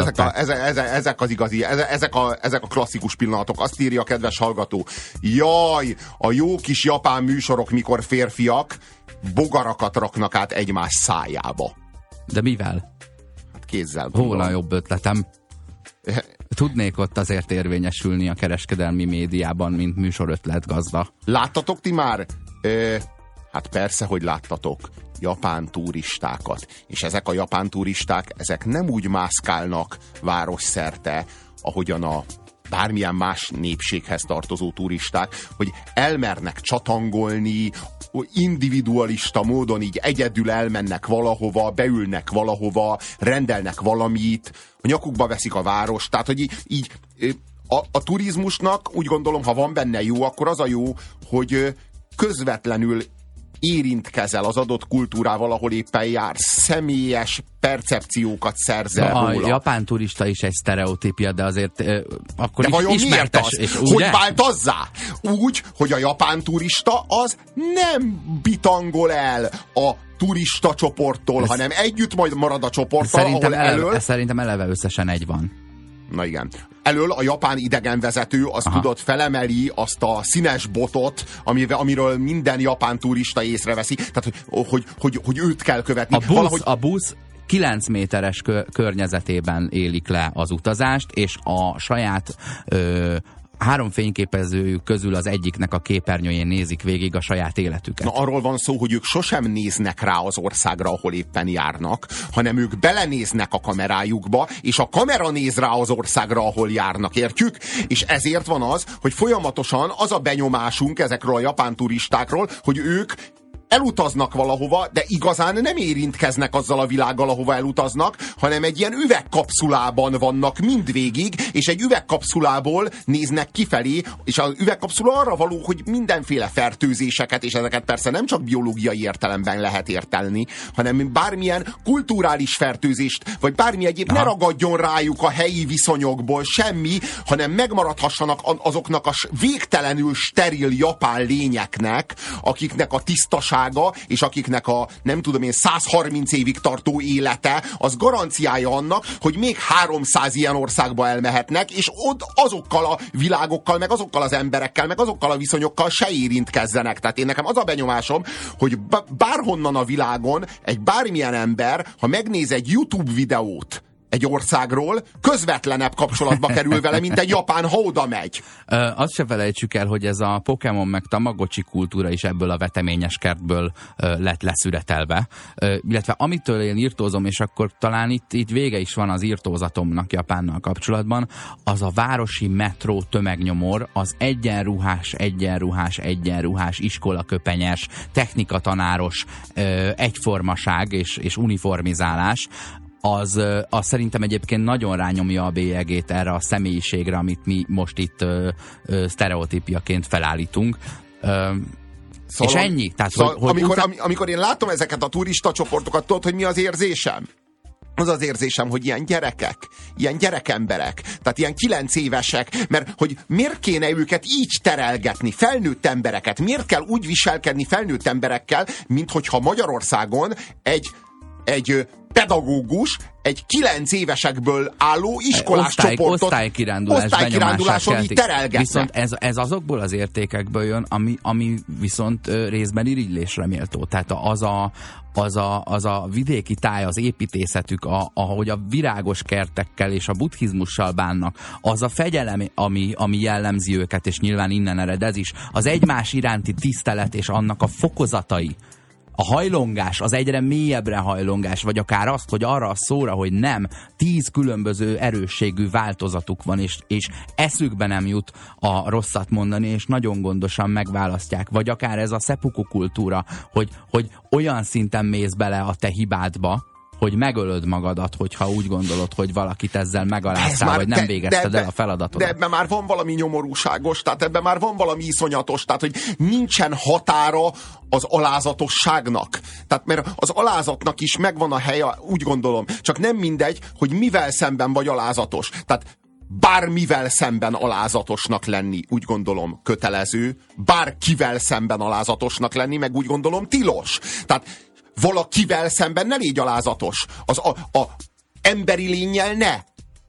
S1: ezek az igazi, ezek a klasszikus pillanatok. Azt írja a kedves hallgató. Jaj, a jó kis japán műsorok, mikor férfiak bogarakat raknak át egymás szájába.
S2: De mivel?
S1: Hát kézzel.
S2: Hol a jobb ötletem? Tudnék ott azért érvényesülni a kereskedelmi médiában, mint műsorötletgazda.
S1: Láttatok ti már? Hát persze, hogy láttatok. japán turistákat. És ezek a japán turisták, ezek nem úgy mászkálnak városszerte, ahogyan a bármilyen más népséghez tartozó turisták, hogy elmernek csatangolni, individualista módon így egyedül elmennek valahova, beülnek valahova, rendelnek valamit, a nyakukba veszik a várost, tehát hogy így a turizmusnak úgy gondolom, ha van benne jó, akkor az a jó, hogy közvetlenül érintkezel az adott kultúrával, ahol éppen jár, személyes percepciókat szerzel róla.
S2: A japán turista is egy sztereotípia, de azért akkor
S1: de
S2: is
S1: vajon miért az?
S2: És,
S1: hogy változzá? Úgy, hogy a japán turista az nem bitangol el a turista csoporttól, hanem együtt majd marad a csoporttal,
S2: Szerintem eleve összesen egy van.
S1: Na igen. Elől a japán idegenvezető az tudott felemeli azt a színes botot, amiről minden japán turista észreveszi. Tehát, hogy őt kell követni.
S2: A busz 9 méteres környezetében élik le az utazást, és a saját 3 fényképezőjük közül az egyiknek a képernyőjén nézik végig a saját életüket.
S1: Na, arról van szó, hogy ők sosem néznek rá az országra, ahol éppen járnak, hanem ők belenéznek a kamerájukba, és a kamera néz rá az országra, ahol járnak, értjük? És ezért van az, hogy folyamatosan az a benyomásunk ezekről a japán turistákról, hogy ők elutaznak valahova, de igazán nem érintkeznek azzal a világgal, ahova elutaznak, hanem egy ilyen üvegkapszulában vannak mindvégig, és egy üvegkapszulából néznek kifelé, és az üvegkapszula arra való, hogy mindenféle fertőzéseket, és ezeket persze nem csak biológiai értelemben lehet értelni, hanem bármilyen kulturális fertőzést, vagy bármi egyéb ne ragadjon rájuk a helyi viszonyokból semmi, hanem megmaradhassanak azoknak a végtelenül steril japán lényeknek, akiknek a tisztaság és akiknek a, nem tudom én, 130 évig tartó élete, az garanciája annak, hogy még 300 ilyen országba elmehetnek, és ott azokkal a világokkal, meg azokkal az emberekkel, meg azokkal a viszonyokkal se érintkezzenek. Tehát én nekem az a benyomásom, hogy bárhonnan a világon egy bármilyen ember, ha megnéz egy YouTube videót egy országról, közvetlenebb kapcsolatba kerül vele, mint egy japán, ha oda megy.
S2: Azt se felejtsük el, hogy ez a Pokémon meg Tamagotchi kultúra is ebből a veteményes kertből lett leszüretelve. Illetve amitől én írtózom, és akkor talán itt vége is van az írtózatomnak Japánnal kapcsolatban, az a városi metró tömegnyomor, az egyenruhás, iskolaköpenyes, technikatanáros egyformaság és uniformizálás, az szerintem egyébként nagyon rányomja a bélyegét erre a személyiségre, amit mi most itt sztereotípiaként felállítunk. És ennyi. Tehát,
S1: amikor én látom ezeket a turista csoportokat, tudod, hogy mi az érzésem? Az az érzésem, hogy ilyen gyerekek, ilyen gyerekemberek, tehát ilyen 9 évesek, mert hogy miért kéne őket így terelgetni, felnőtt embereket, miért kell úgy viselkedni felnőtt emberekkel, mint hogyha Magyarországon egy pedagógus egy 9 évesekből álló iskolás csoportot osztálykiránduláson így terelgetne.
S2: Viszont ez azokból az értékekből jön, ami viszont részben irigylésre méltó. Tehát az a vidéki táj, az építészetük, ahogy a virágos kertekkel és a buddhizmussal bánnak, az a fegyelem, ami jellemzi őket, és nyilván innen ered ez is, az egymás iránti tisztelet és annak a fokozatai, a hajlongás, az egyre mélyebbre hajlongás, vagy akár azt, hogy arra a szóra, hogy nem, 10 különböző erősségű változatuk van, és eszükbe nem jut a rosszat mondani, és nagyon gondosan megválasztják. Vagy akár ez a seppuku kultúra, hogy olyan szinten mész bele a te hibádba, hogy megölöd magadat, hogyha úgy gondolod, hogy valakit ezzel megaláztál, vagy nem végezted el a feladatot.
S1: De ebben már van valami nyomorúságos, tehát ebben már van valami iszonyatos, tehát hogy nincsen határa az alázatosságnak. Tehát mert az alázatnak is megvan a helye, úgy gondolom, csak nem mindegy, hogy mivel szemben vagy alázatos. Tehát bármivel szemben alázatosnak lenni, úgy gondolom, kötelező, bárkivel szemben alázatosnak lenni, meg úgy gondolom, tilos. Tehát valakivel szemben ne légy alázatos. Az emberi lénnyel ne.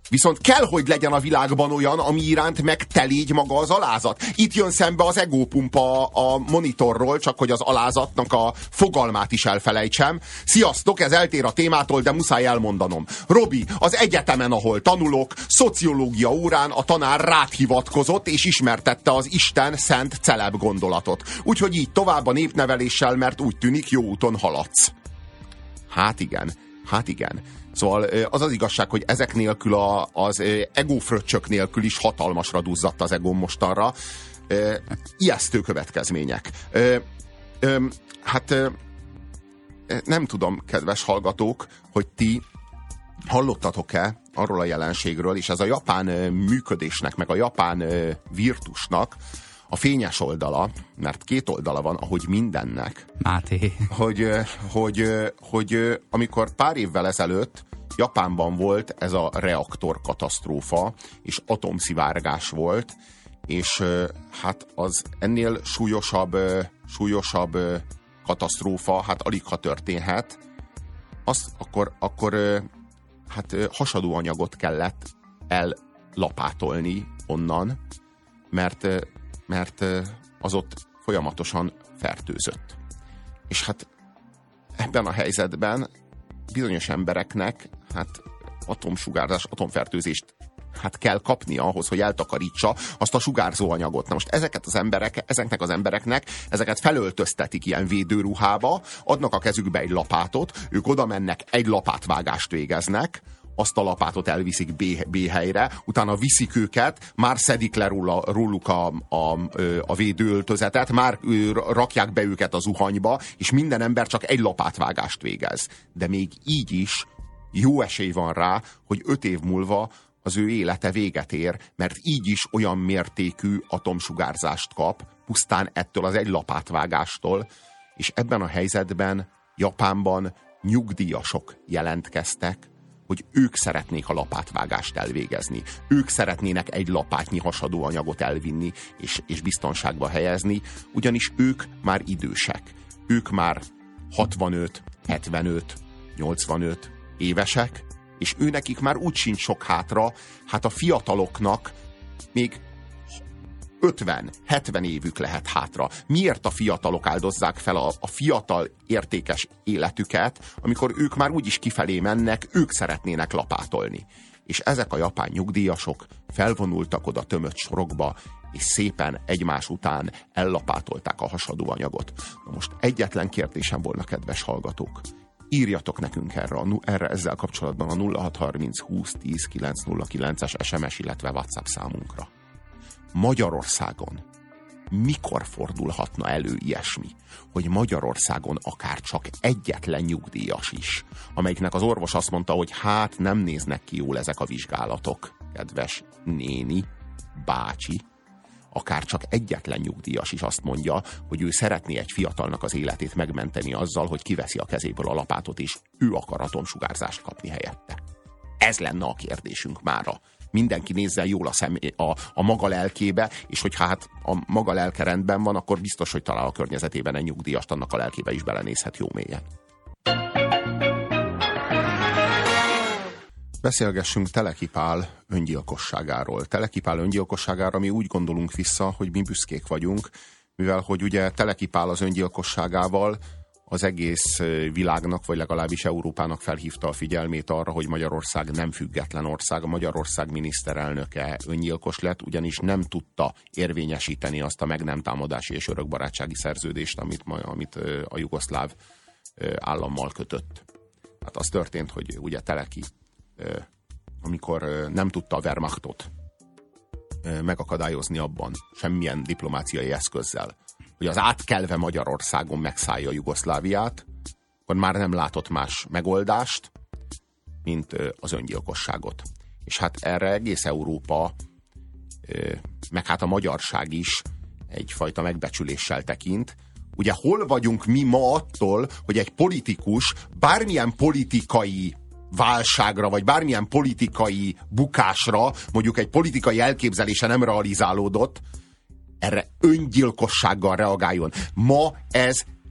S1: Viszont kell, hogy legyen a világban olyan, ami iránt meg te légy maga az alázat. Itt jön szembe az egópumpa a monitorról, csak hogy az alázatnak a fogalmát is elfelejtsem. Sziasztok, ez eltér a témától, de muszáj elmondanom. Robi, az egyetemen, ahol tanulok, szociológia órán a tanár rád hivatkozott, és ismertette az Isten szent celeb gondolatot. Úgyhogy így tovább a népneveléssel, mert úgy tűnik, jó úton haladsz. Hát igen. Szóval az az igazság, hogy ezek nélkül az egófröccsök nélkül is hatalmasra duzzadt az egóm mostanra. Ijesztő következmények. Nem tudom, kedves hallgatók, hogy ti hallottatok-e arról a jelenségről, és ez a japán működésnek, meg a japán virtusnak a fényes oldala, mert két oldala van, ahogy mindennek.
S2: Máté.
S1: Hogy amikor pár évvel ezelőtt Japánban volt ez a reaktorkatasztrófa, és atomszivárgás volt, és hát az ennél súlyosabb katasztrófa, hát alig ha történhet, akkor hasadó anyagot kellett ellapátolni onnan, mert az ott folyamatosan fertőzött. És hát ebben a helyzetben bizonyos embereknek atomsugárzás, atomfertőzést kell kapnia ahhoz, hogy eltakarítsa azt a sugárzó anyagot. Na most ezeknek az embereknek ezeket felöltöztetik ilyen védőruhába, adnak a kezükbe egy lapátot, ők oda mennek, egy lapátvágást végeznek, azt a lapátot elviszik B helyre, utána viszik őket, már szedik le róluk a védőöltözetet, már rakják be őket a zuhanyba, és minden ember csak egy lapátvágást végez. De még így is jó esély van rá, hogy 5 év múlva az ő élete véget ér, mert így is olyan mértékű atomsugárzást kap, pusztán ettől az egy lapátvágástól, és ebben a helyzetben Japánban nyugdíjasok jelentkeztek, hogy ők szeretnék a lapátvágást elvégezni. Ők szeretnének egy lapátnyi hasadó anyagot elvinni és biztonságba helyezni, ugyanis ők már idősek. Ők már 65, 75, 85 évesek, és őnekik már úgy sincs sok hátra, hát a fiataloknak még 50-70 évük lehet hátra. Miért a fiatalok áldozzák fel a fiatal értékes életüket, amikor ők már úgyis kifelé mennek, ők szeretnének lapátolni. És ezek a japán nyugdíjasok felvonultak oda tömött sorokba, és szépen egymás után ellapátolták a hasadó anyagot. Na most egyetlen kérdésem volna, kedves hallgatók. Írjatok nekünk erre ezzel kapcsolatban a 0630 20 10 909-es SMS, illetve WhatsApp számunkra. Magyarországon mikor fordulhatna elő ilyesmi, hogy Magyarországon akár csak egyetlen nyugdíjas is, amelyiknek az orvos azt mondta, hogy hát nem néznek ki jól ezek a vizsgálatok, kedves néni, bácsi, akár csak egyetlen nyugdíjas is azt mondja, hogy ő szeretné egy fiatalnak az életét megmenteni azzal, hogy kiveszi a kezéből a lapátot, és ő akar atomsugárzást kapni helyette. Ez lenne a kérdésünk mára. Mindenki nézzen jól a maga lelkébe, és hogyha hát a maga lelke rendben van, akkor biztos, hogy talál a környezetében egy nyugdíjast, annak a lelkébe is belenézhet jó mélyen. Beszélgessünk Teleki Pál öngyilkosságáról. Teleki Pál öngyilkosságára mi úgy gondolunk vissza, hogy mi büszkék vagyunk, mivel hogy ugye Teleki Pál az öngyilkosságával az egész világnak, vagy legalábbis Európának felhívta a figyelmét arra, hogy Magyarország nem független ország. A Magyarország miniszterelnöke öngyilkos lett, ugyanis nem tudta érvényesíteni azt a meg nem támadási és örökbarátsági szerződést, amit a jugoszláv állammal kötött. Hát az történt, hogy ugye Teleki, amikor nem tudta a Wehrmachtot megakadályozni abban, semmilyen diplomáciai eszközzel, hogy az átkelve Magyarországon megszállja Jugoszláviát, akkor már nem látott más megoldást, mint az öngyilkosságot. És hát erre egész Európa, meg hát a magyarság is egyfajta megbecsüléssel tekint. Ugye hol vagyunk mi ma attól, hogy egy politikus bármilyen politikai válságra, vagy bármilyen politikai bukásra, mondjuk egy politikai elképzelése nem realizálódott, erre öngyilkossággal reagáljon. Ma ez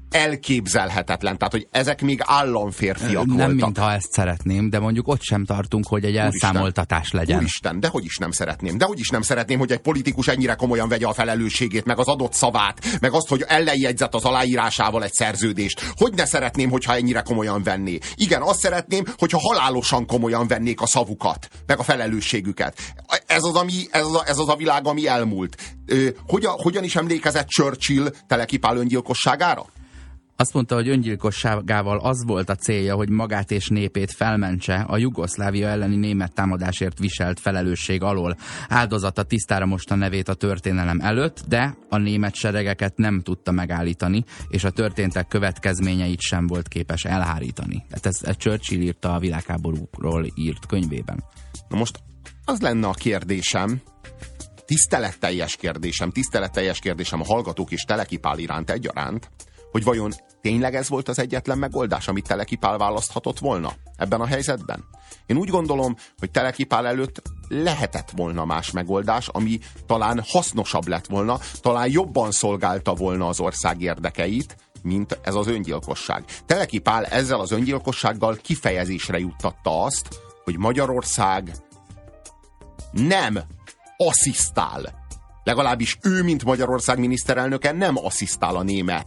S1: elképzelhetetlen. Tehát, hogy ezek még államférfiak
S2: Nem,
S1: voltak.
S2: mintha ezt szeretném, de mondjuk ott sem tartunk, hogy egy elszámoltatás legyen.
S1: Úristen, dehogy is nem szeretném. Dehogy is nem szeretném, hogy egy politikus ennyire komolyan vegye a felelősségét, meg az adott szavát, meg azt, hogy ellenjegyzett az aláírásával egy szerződést. Hogy ne szeretném, hogyha ennyire komolyan venné. Igen, azt szeretném, hogyha halálosan komolyan vennék a szavukat, meg a felelősségüket. Ez az a világ, ami elmúlt. Hogyan is emlékezett Churchill Teleki Pál öngyilkosságára?
S2: Azt mondta, hogy öngyilkosságával az volt a célja, hogy magát és népét felmentse a Jugoszlávia elleni német támadásért viselt felelősség alól. Áldozata tisztára mosta nevét a történelem előtt, de a német seregeket nem tudta megállítani, és a történtek következményeit sem volt képes elhárítani. Tehát ez Churchill írta a világháborúról írt könyvében.
S1: Na most az lenne a kérdésem, tiszteletteljes kérdésem a hallgatók és Teleki Pál iránt egyaránt, hogy vajon tényleg ez volt az egyetlen megoldás, amit Teleki Pál választhatott volna ebben a helyzetben? Én úgy gondolom, hogy Teleki Pál előtt lehetett volna más megoldás, ami talán hasznosabb lett volna, talán jobban szolgálta volna az ország érdekeit, mint ez az öngyilkosság. Teleki Pál ezzel az öngyilkossággal kifejezésre juttatta azt, hogy Magyarország nem asszisztál. Legalábbis ő, mint Magyarország miniszterelnöke nem asszisztál a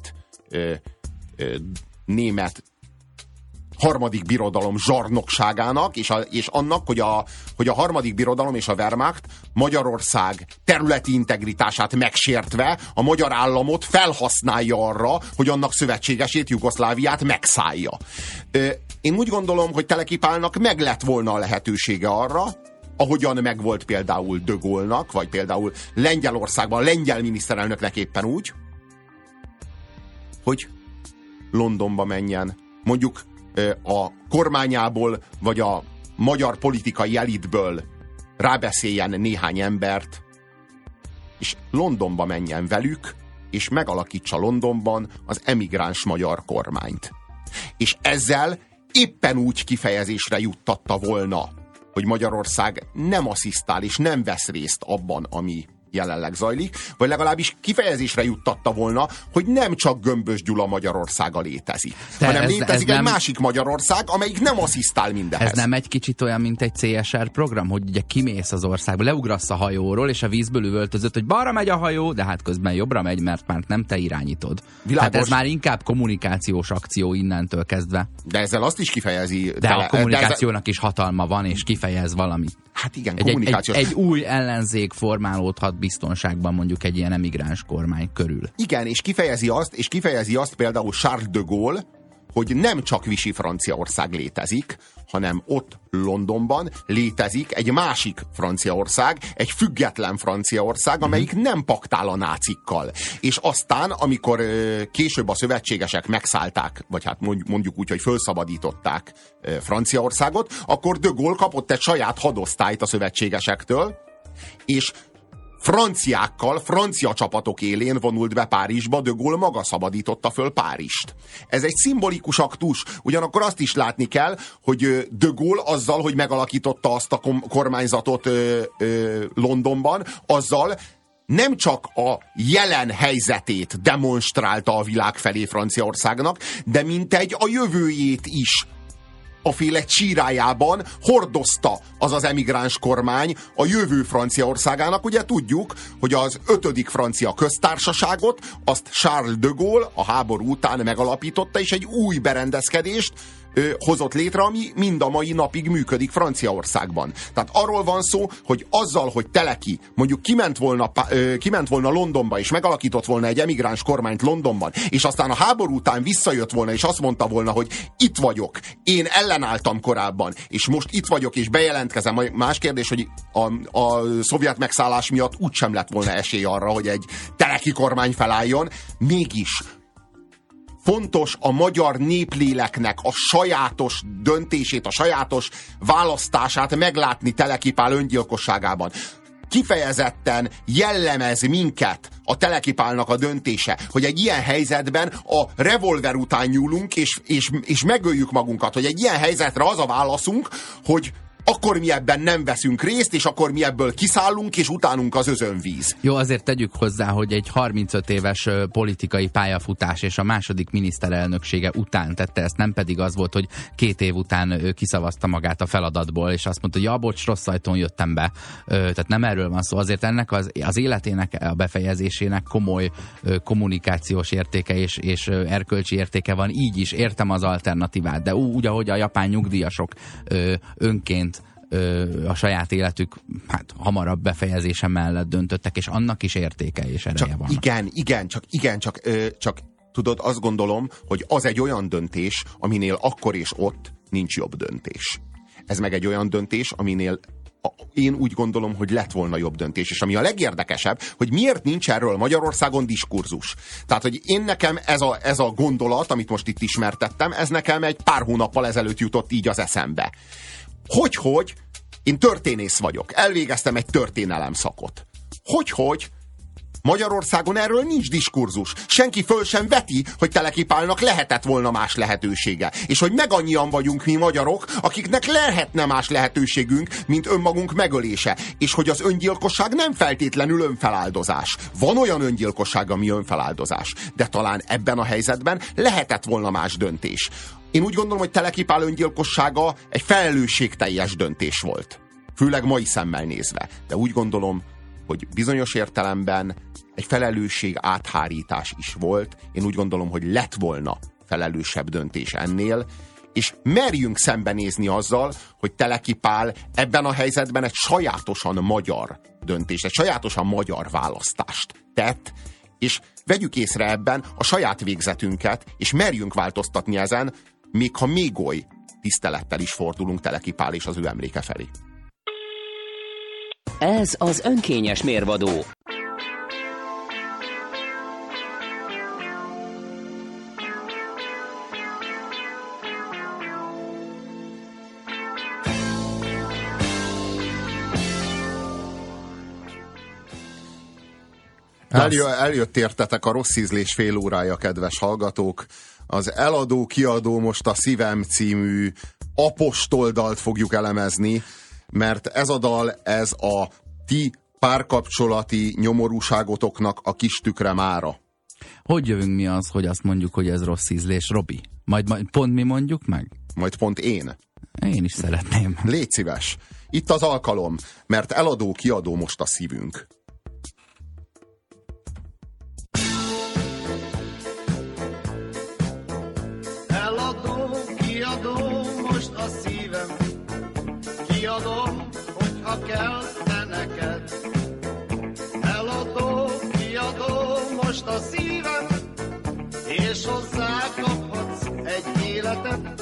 S1: német harmadik birodalom zsarnokságának, és annak, hogy a harmadik birodalom és a Wehrmacht Magyarország területi integritását megsértve a magyar államot felhasználja arra, hogy annak szövetségesét, Jugoszláviát megszállja. Én úgy gondolom, hogy Teleki Pálnak meg lett volna a lehetősége arra, ahogyan megvolt például de Gaulle-nak, vagy például Lengyelországban a lengyel miniszterelnöknek éppen úgy, hogy Londonba menjen, mondjuk a kormányából, vagy a magyar politikai elitből rábeszéljen néhány embert, és Londonba menjen velük, és megalakítsa Londonban az emigráns magyar kormányt. És ezzel éppen úgy kifejezésre juttatta volna, hogy Magyarország nem asszisztál és nem vesz részt abban, ami jelenleg zajlik, vagy legalábbis kifejezésre juttatta volna, hogy nem csak Gömbös Gyula Magyarországa létezik, hanem létezik egy másik Magyarország, amelyik nem asszisztál mindehez.
S2: Ez nem egy kicsit olyan, mint egy CSR program, hogy ugye kimész az országba, leugrasz a hajóról, és a vízből üvöltözött, hogy balra megy a hajó, de hát közben jobbra megy, mert már nem te irányítod.
S1: Világos.
S2: Hát ez már inkább kommunikációs akció innentől kezdve.
S1: De ezzel azt is kifejezi.
S2: De a kommunikációnak is hatalma van, és kifejez valamit.
S1: Hát igen, kommunikációs.
S2: Egy új ellenzék formálódhat biztonságban mondjuk egy ilyen emigráns kormány körül.
S1: Igen, és kifejezi azt például Charles de Gaulle, hogy nem csak Vichy Franciaország létezik, hanem ott Londonban létezik egy másik Franciaország, egy független Franciaország, amelyik nem paktál a nácikkal. És aztán, amikor később a szövetségesek megszállták, vagy hát mondjuk úgy, hogy felszabadították Franciaországot, akkor de Gaulle kapott egy saját hadosztályt a szövetségesektől, és franciákkal, francia csapatok élén vonult be Párizsba, de Gaulle maga szabadította föl Párizst. Ez egy szimbolikus aktus, ugyanakkor azt is látni kell, hogy de Gaulle azzal, hogy megalakította azt a kormányzatot Londonban, azzal nem csak a jelen helyzetét demonstrálta a világ felé Franciaországnak, de mintegy a jövőjét is a féle csírájában hordozta az emigráns kormány a jövő Franciaországának. Ugye tudjuk, hogy az 5. francia köztársaságot azt Charles de Gaulle a háború után megalapította, és egy új berendezkedést hozott létre, ami mind a mai napig működik Franciaországban. Tehát arról van szó, hogy azzal, hogy Teleki mondjuk kiment volna Londonba, és megalakított volna egy emigráns kormányt Londonban, és aztán a háború után visszajött volna, és azt mondta volna, hogy itt vagyok, én ellenálltam korábban, és most itt vagyok, és bejelentkezem. Más kérdés, hogy a szovjet megszállás miatt úgysem lett volna esély arra, hogy egy Teleki kormány felálljon. Mégis fontos a magyar népléleknek a sajátos döntését, a sajátos választását meglátni Teleki Pál öngyilkosságában. Kifejezetten jellemez minket a Teleki Pálnak a döntése, hogy egy ilyen helyzetben a revolver után nyúlunk, és megöljük magunkat, hogy egy ilyen helyzetre az a válaszunk, hogy akkor mi ebben nem veszünk részt, és akkor mi ebből kiszállunk, és utánunk az özönvíz.
S2: Jó, azért tegyük hozzá, hogy egy 35 éves politikai pályafutás és a második miniszterelnöksége után tette ezt, nem pedig az volt, hogy 2 év után kiszavazta magát a feladatból, és azt mondta, hogy ja, bocs, rossz ajtón jöttem be. Tehát nem erről van szó. Azért ennek az életének a befejezésének komoly kommunikációs értéke és erkölcsi értéke van. Így is értem az alternatívát, de úgy, ahogy a japán nyugdíjasok önként a saját életük hamarabb befejezése mellett döntöttek, és annak is értéke és ereje van.
S1: Csak tudod, azt gondolom, hogy az egy olyan döntés, aminél akkor és ott nincs jobb döntés. Ez meg egy olyan döntés, aminél én úgy gondolom, hogy lett volna jobb döntés. És ami a legérdekesebb, hogy miért nincs erről Magyarországon diskurzus. Tehát, hogy én nekem ez a gondolat, amit most itt ismertettem, ez nekem egy pár hónappal ezelőtt jutott így az eszembe. Hogy én történész vagyok, elvégeztem egy történelem szakot. Hogy Magyarországon erről nincs diskurzus. Senki föl sem veti, hogy Teleki Pálnak lehetett volna más lehetősége. És hogy meg annyian vagyunk mi magyarok, akiknek lehetne más lehetőségünk, mint önmagunk megölése. És hogy az öngyilkosság nem feltétlenül önfeláldozás. Van olyan öngyilkosság, ami önfeláldozás. De talán ebben a helyzetben lehetett volna más döntés. Én úgy gondolom, hogy Teleki Pál öngyilkossága egy felelősségteljes döntés volt. Főleg mai szemmel nézve. De úgy gondolom, hogy bizonyos értelemben egy felelősség áthárítás is volt. Én úgy gondolom, hogy lett volna felelősebb döntés ennél, és merjünk szembenézni azzal, hogy Teleki Pál ebben a helyzetben egy sajátosan magyar döntést, egy sajátosan magyar választást tett, és vegyük észre ebben a saját végzetünket, és merjünk változtatni ezen, még ha még oly tisztelettel is fordulunk Teleki Pál és az ő emléke felé.
S3: Ez az önkényes mérvadó.
S1: Eljött értetek a rossz ízlés fél órája, kedves hallgatók. Az Eladó-kiadó most a Szívem című apostoldalt fogjuk elemezni, mert ez a dal, ez a ti párkapcsolati nyomorúságotoknak a kis tükre mára.
S2: Hogy jövünk mi az, hogy azt mondjuk, hogy ez rossz ízlés, Robi? Majd pont mi mondjuk meg?
S1: Majd pont én.
S2: Én is szeretném.
S1: Légy szíves. Itt az alkalom, mert eladó-kiadó most a szívünk.
S4: Eladó-kiadó most a szívem. Kiadom, hogyha kell te neked. Eladó-kiadó most a szívem, és hozzá kaphatsz egy életet.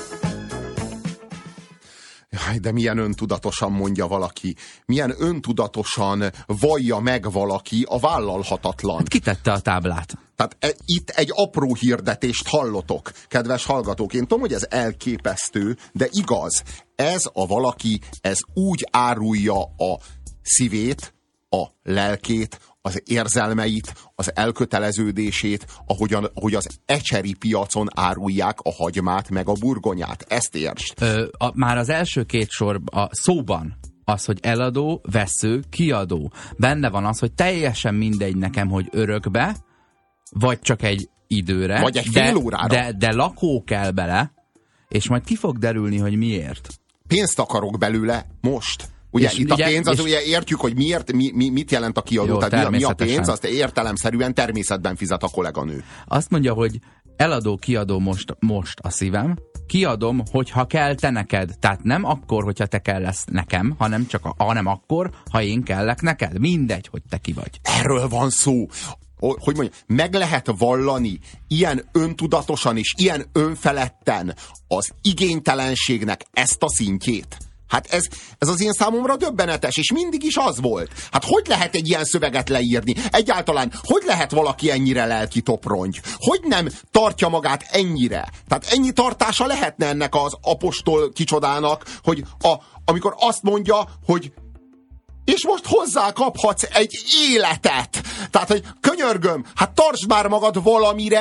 S1: Jaj, de milyen öntudatosan mondja valaki, milyen öntudatosan vallja meg valaki a vállalhatatlan.
S2: Hát kitette a táblát.
S1: Tehát itt egy apró hirdetést hallotok, kedves hallgatók. Én tudom, hogy ez elképesztő, de igaz. Ez a valaki, ez úgy árulja a szívét, a lelkét, az érzelmeit, az elköteleződését, ahogy az ecseri piacon árulják a hagymát meg a burgonyát. Ezt értsd.
S2: Már az első 2 sor a szóban az, hogy eladó, vesző, kiadó. Benne van az, hogy teljesen mindegy nekem, hogy örökbe, vagy csak egy időre.
S1: Vagy egy fél órára.
S2: De lakó kell bele, és majd ki fog derülni, hogy miért.
S1: Pénzt akarok belőle most. Ugye itt a pénz, az ugye értjük, hogy mit jelent a kiadó, jó, tehát mi a pénz, azt értelemszerűen természetben fizet a kolléganő. Azt
S2: mondja, hogy eladó, kiadó most a szívem, kiadom, hogyha kell te neked. Tehát nem akkor, hogyha te kell lesz nekem, hanem akkor, ha én kellek neked. Mindegy, hogy te ki vagy.
S1: Erről van szó. Hogy mondjam, meg lehet vallani ilyen öntudatosan és ilyen önfeledten az igénytelenségnek ezt a szintjét? Hát ez az én számomra döbbenetes, és mindig is az volt. Hát hogy lehet egy ilyen szöveget leírni? Egyáltalán hogy lehet valaki ennyire lelki toprongy? Hogy nem tartja magát ennyire? Tehát ennyi tartása lehetne ennek az apostol kicsodának, hogy amikor azt mondja, hogy és most hozzá kaphatsz egy életet. Tehát, hogy könyörgöm, hát tartsd már magad valamire,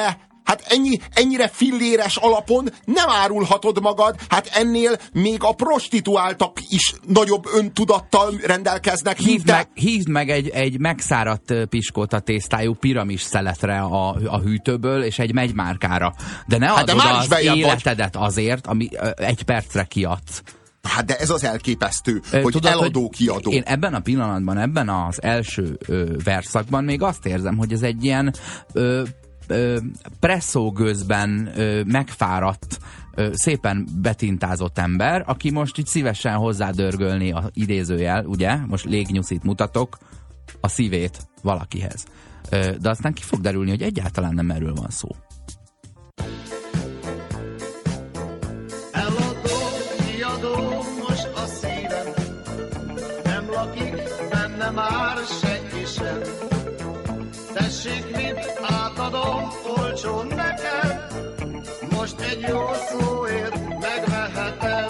S1: Hát ennyire filléres alapon nem árulhatod magad, hát ennél még a prostituáltak is nagyobb öntudattal rendelkeznek.
S2: Hívd meg egy megszáradt piskóta tésztájú piramis szeletre a hűtőből, és egy megymárkára. De ne add oda az életedet azért, ami egy percre kiadsz.
S1: Hát de ez az elképesztő, hogy tudod, eladó, kiadó.
S2: Én ebben a pillanatban, ebben az első verszakban még azt érzem, hogy ez egy ilyen presszógőzben megfáradt, szépen betintázott ember, aki most így szívesen hozzádörgölni a idézőjel, ugye, most légnyuszit mutatok, a szívét valakihez. De aztán ki fog derülni, hogy egyáltalán nem erről van szó.
S4: Eladó, kiadó, most a szívem, nem lakik benne már senki sem. Tessék, mit átadom olcsón neked, most egy jó szóért megveheted.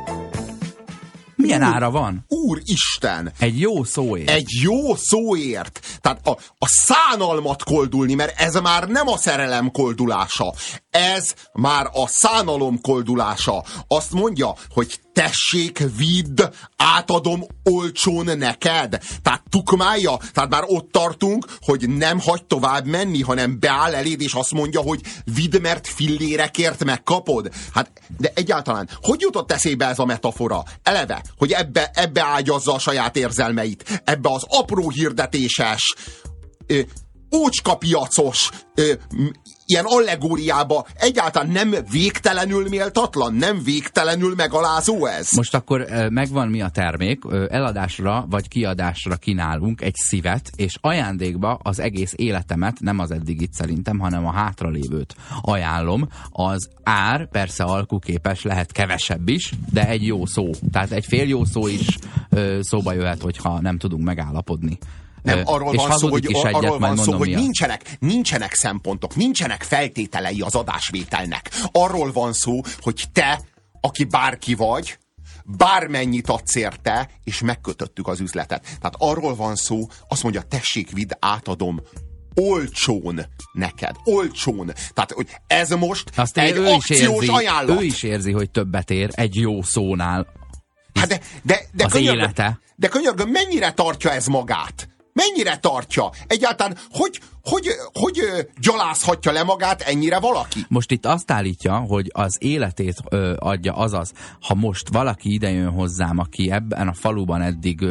S2: Milyen ára van?
S1: Úristen!
S2: Egy jó szóért.
S1: Egy jó szóért. Tehát a szánalmat koldulni, mert ez már nem a szerelem koldulása. Ez már a szánalom koldulása. Azt mondja, hogy tessék, vidd, átadom olcsón neked. Tehát tukmálja, tehát már ott tartunk, hogy nem hagy tovább menni, hanem beáll eléd, és azt mondja, hogy vidd, mert fillérekért megkapod. Hát, de egyáltalán, hogy jutott eszébe ez a metafora? Eleve, hogy ebbe ágyazza a saját érzelmeit, ebbe az apró hirdetéses, ócskapiacos, ilyen allegóriába egyáltalán nem végtelenül méltatlan, nem végtelenül megalázó ez?
S2: Most akkor megvan mi a termék, eladásra vagy kiadásra kínálunk egy szívet, és ajándékba az egész életemet, nem az eddigit szerintem, hanem a hátralévőt ajánlom. Az ár persze alkuképes, lehet kevesebb is, de egy jó szó. Tehát egy fél jó szó is szóba jöhet, hogyha nem tudunk megállapodni.
S1: Nem, arról van szó, hogy nincsenek szempontok, nincsenek feltételei az adásvételnek. Arról van szó, hogy te, aki bárki vagy, bármennyit adsz érte, és megkötöttük az üzletet. Tehát arról van szó, azt mondja, tessék, vidd, átadom olcsón neked. Olcsón. Tehát, hogy ez most azt egy akciós ajánlat.
S2: Ő is érzi, hogy többet ér egy jó szónál.
S1: Hát de
S2: az élete.
S1: De könyörgöm, mennyire tartja ez magát? Mennyire tartja? Egyáltalán hogy gyalázhatja le magát ennyire valaki?
S2: Most itt azt állítja, hogy az életét adja, azaz, ha most valaki idejön hozzám, aki ebben a faluban eddig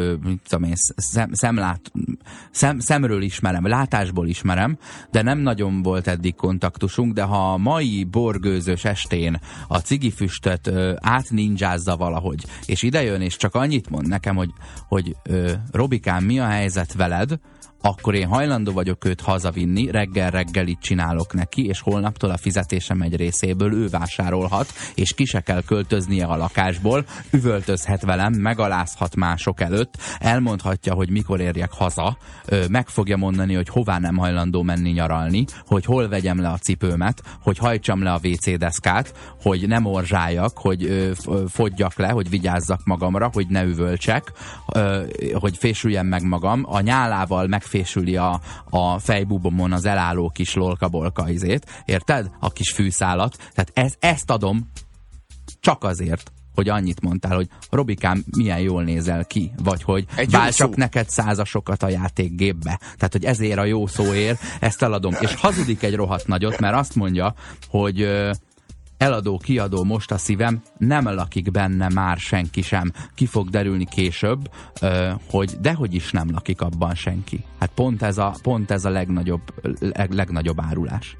S2: szemről ismerem, látásból ismerem, de nem nagyon volt eddig kontaktusunk, de ha a mai borgőzös estén a cigifüstöt átnindzsázza valahogy, és idejön, és csak annyit mond nekem, hogy Robikám, mi a helyzet veled, akkor én hajlandó vagyok őt hazavinni, reggelit csinálok neki, és holnaptól a fizetésem egy részéből ő vásárolhat, és ki se kell költöznie a lakásból, üvöltözhet velem, megalázhat mások előtt, elmondhatja, hogy mikor érjek haza, meg fogja mondani, hogy hová nem hajlandó menni nyaralni, hogy hol vegyem le a cipőmet, hogy hajtsam le a WC deszkát, hogy ne morzsáljak, hogy fogyjak le, hogy vigyázzak magamra, hogy ne üvöltsek, hogy fésüljem meg magam, a nyálával megfésüli a fejbubomon az elálló kis lolkabolka izét, érted? A kis fűszálat. Tehát ezt adom csak azért, hogy annyit mondtál, hogy Robikám, milyen jól nézel ki, vagy hogy váltsak neked százasokat a játékgépbe. Tehát, hogy ezért a jó szóért ezt eladom. És hazudik egy rohadt nagyot, mert azt mondja, hogy eladó, kiadó, most a szívem, nem lakik benne már senki sem. Ki fog derülni később, hogy dehogy is nem lakik abban senki. Hát pont ez a legnagyobb árulás.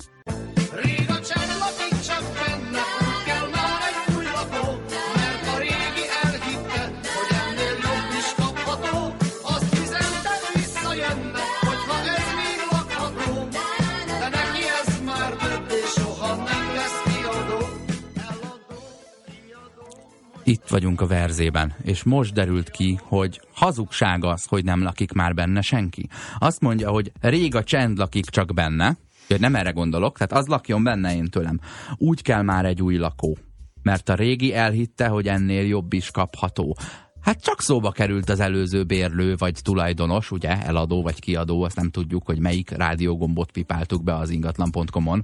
S2: Itt vagyunk a verzében, és most derült ki, hogy hazugság az, hogy nem lakik már benne senki. Azt mondja, hogy rég a csend lakik csak benne, nem erre gondolok, tehát az lakjon benne én tőlem. Úgy kell már egy új lakó, mert a régi elhitte, hogy ennél jobb is kapható. Hát csak szóba került az előző bérlő, vagy tulajdonos, ugye, eladó vagy kiadó, azt nem tudjuk, hogy melyik rádiógombot pipáltuk be az ingatlan.com-on,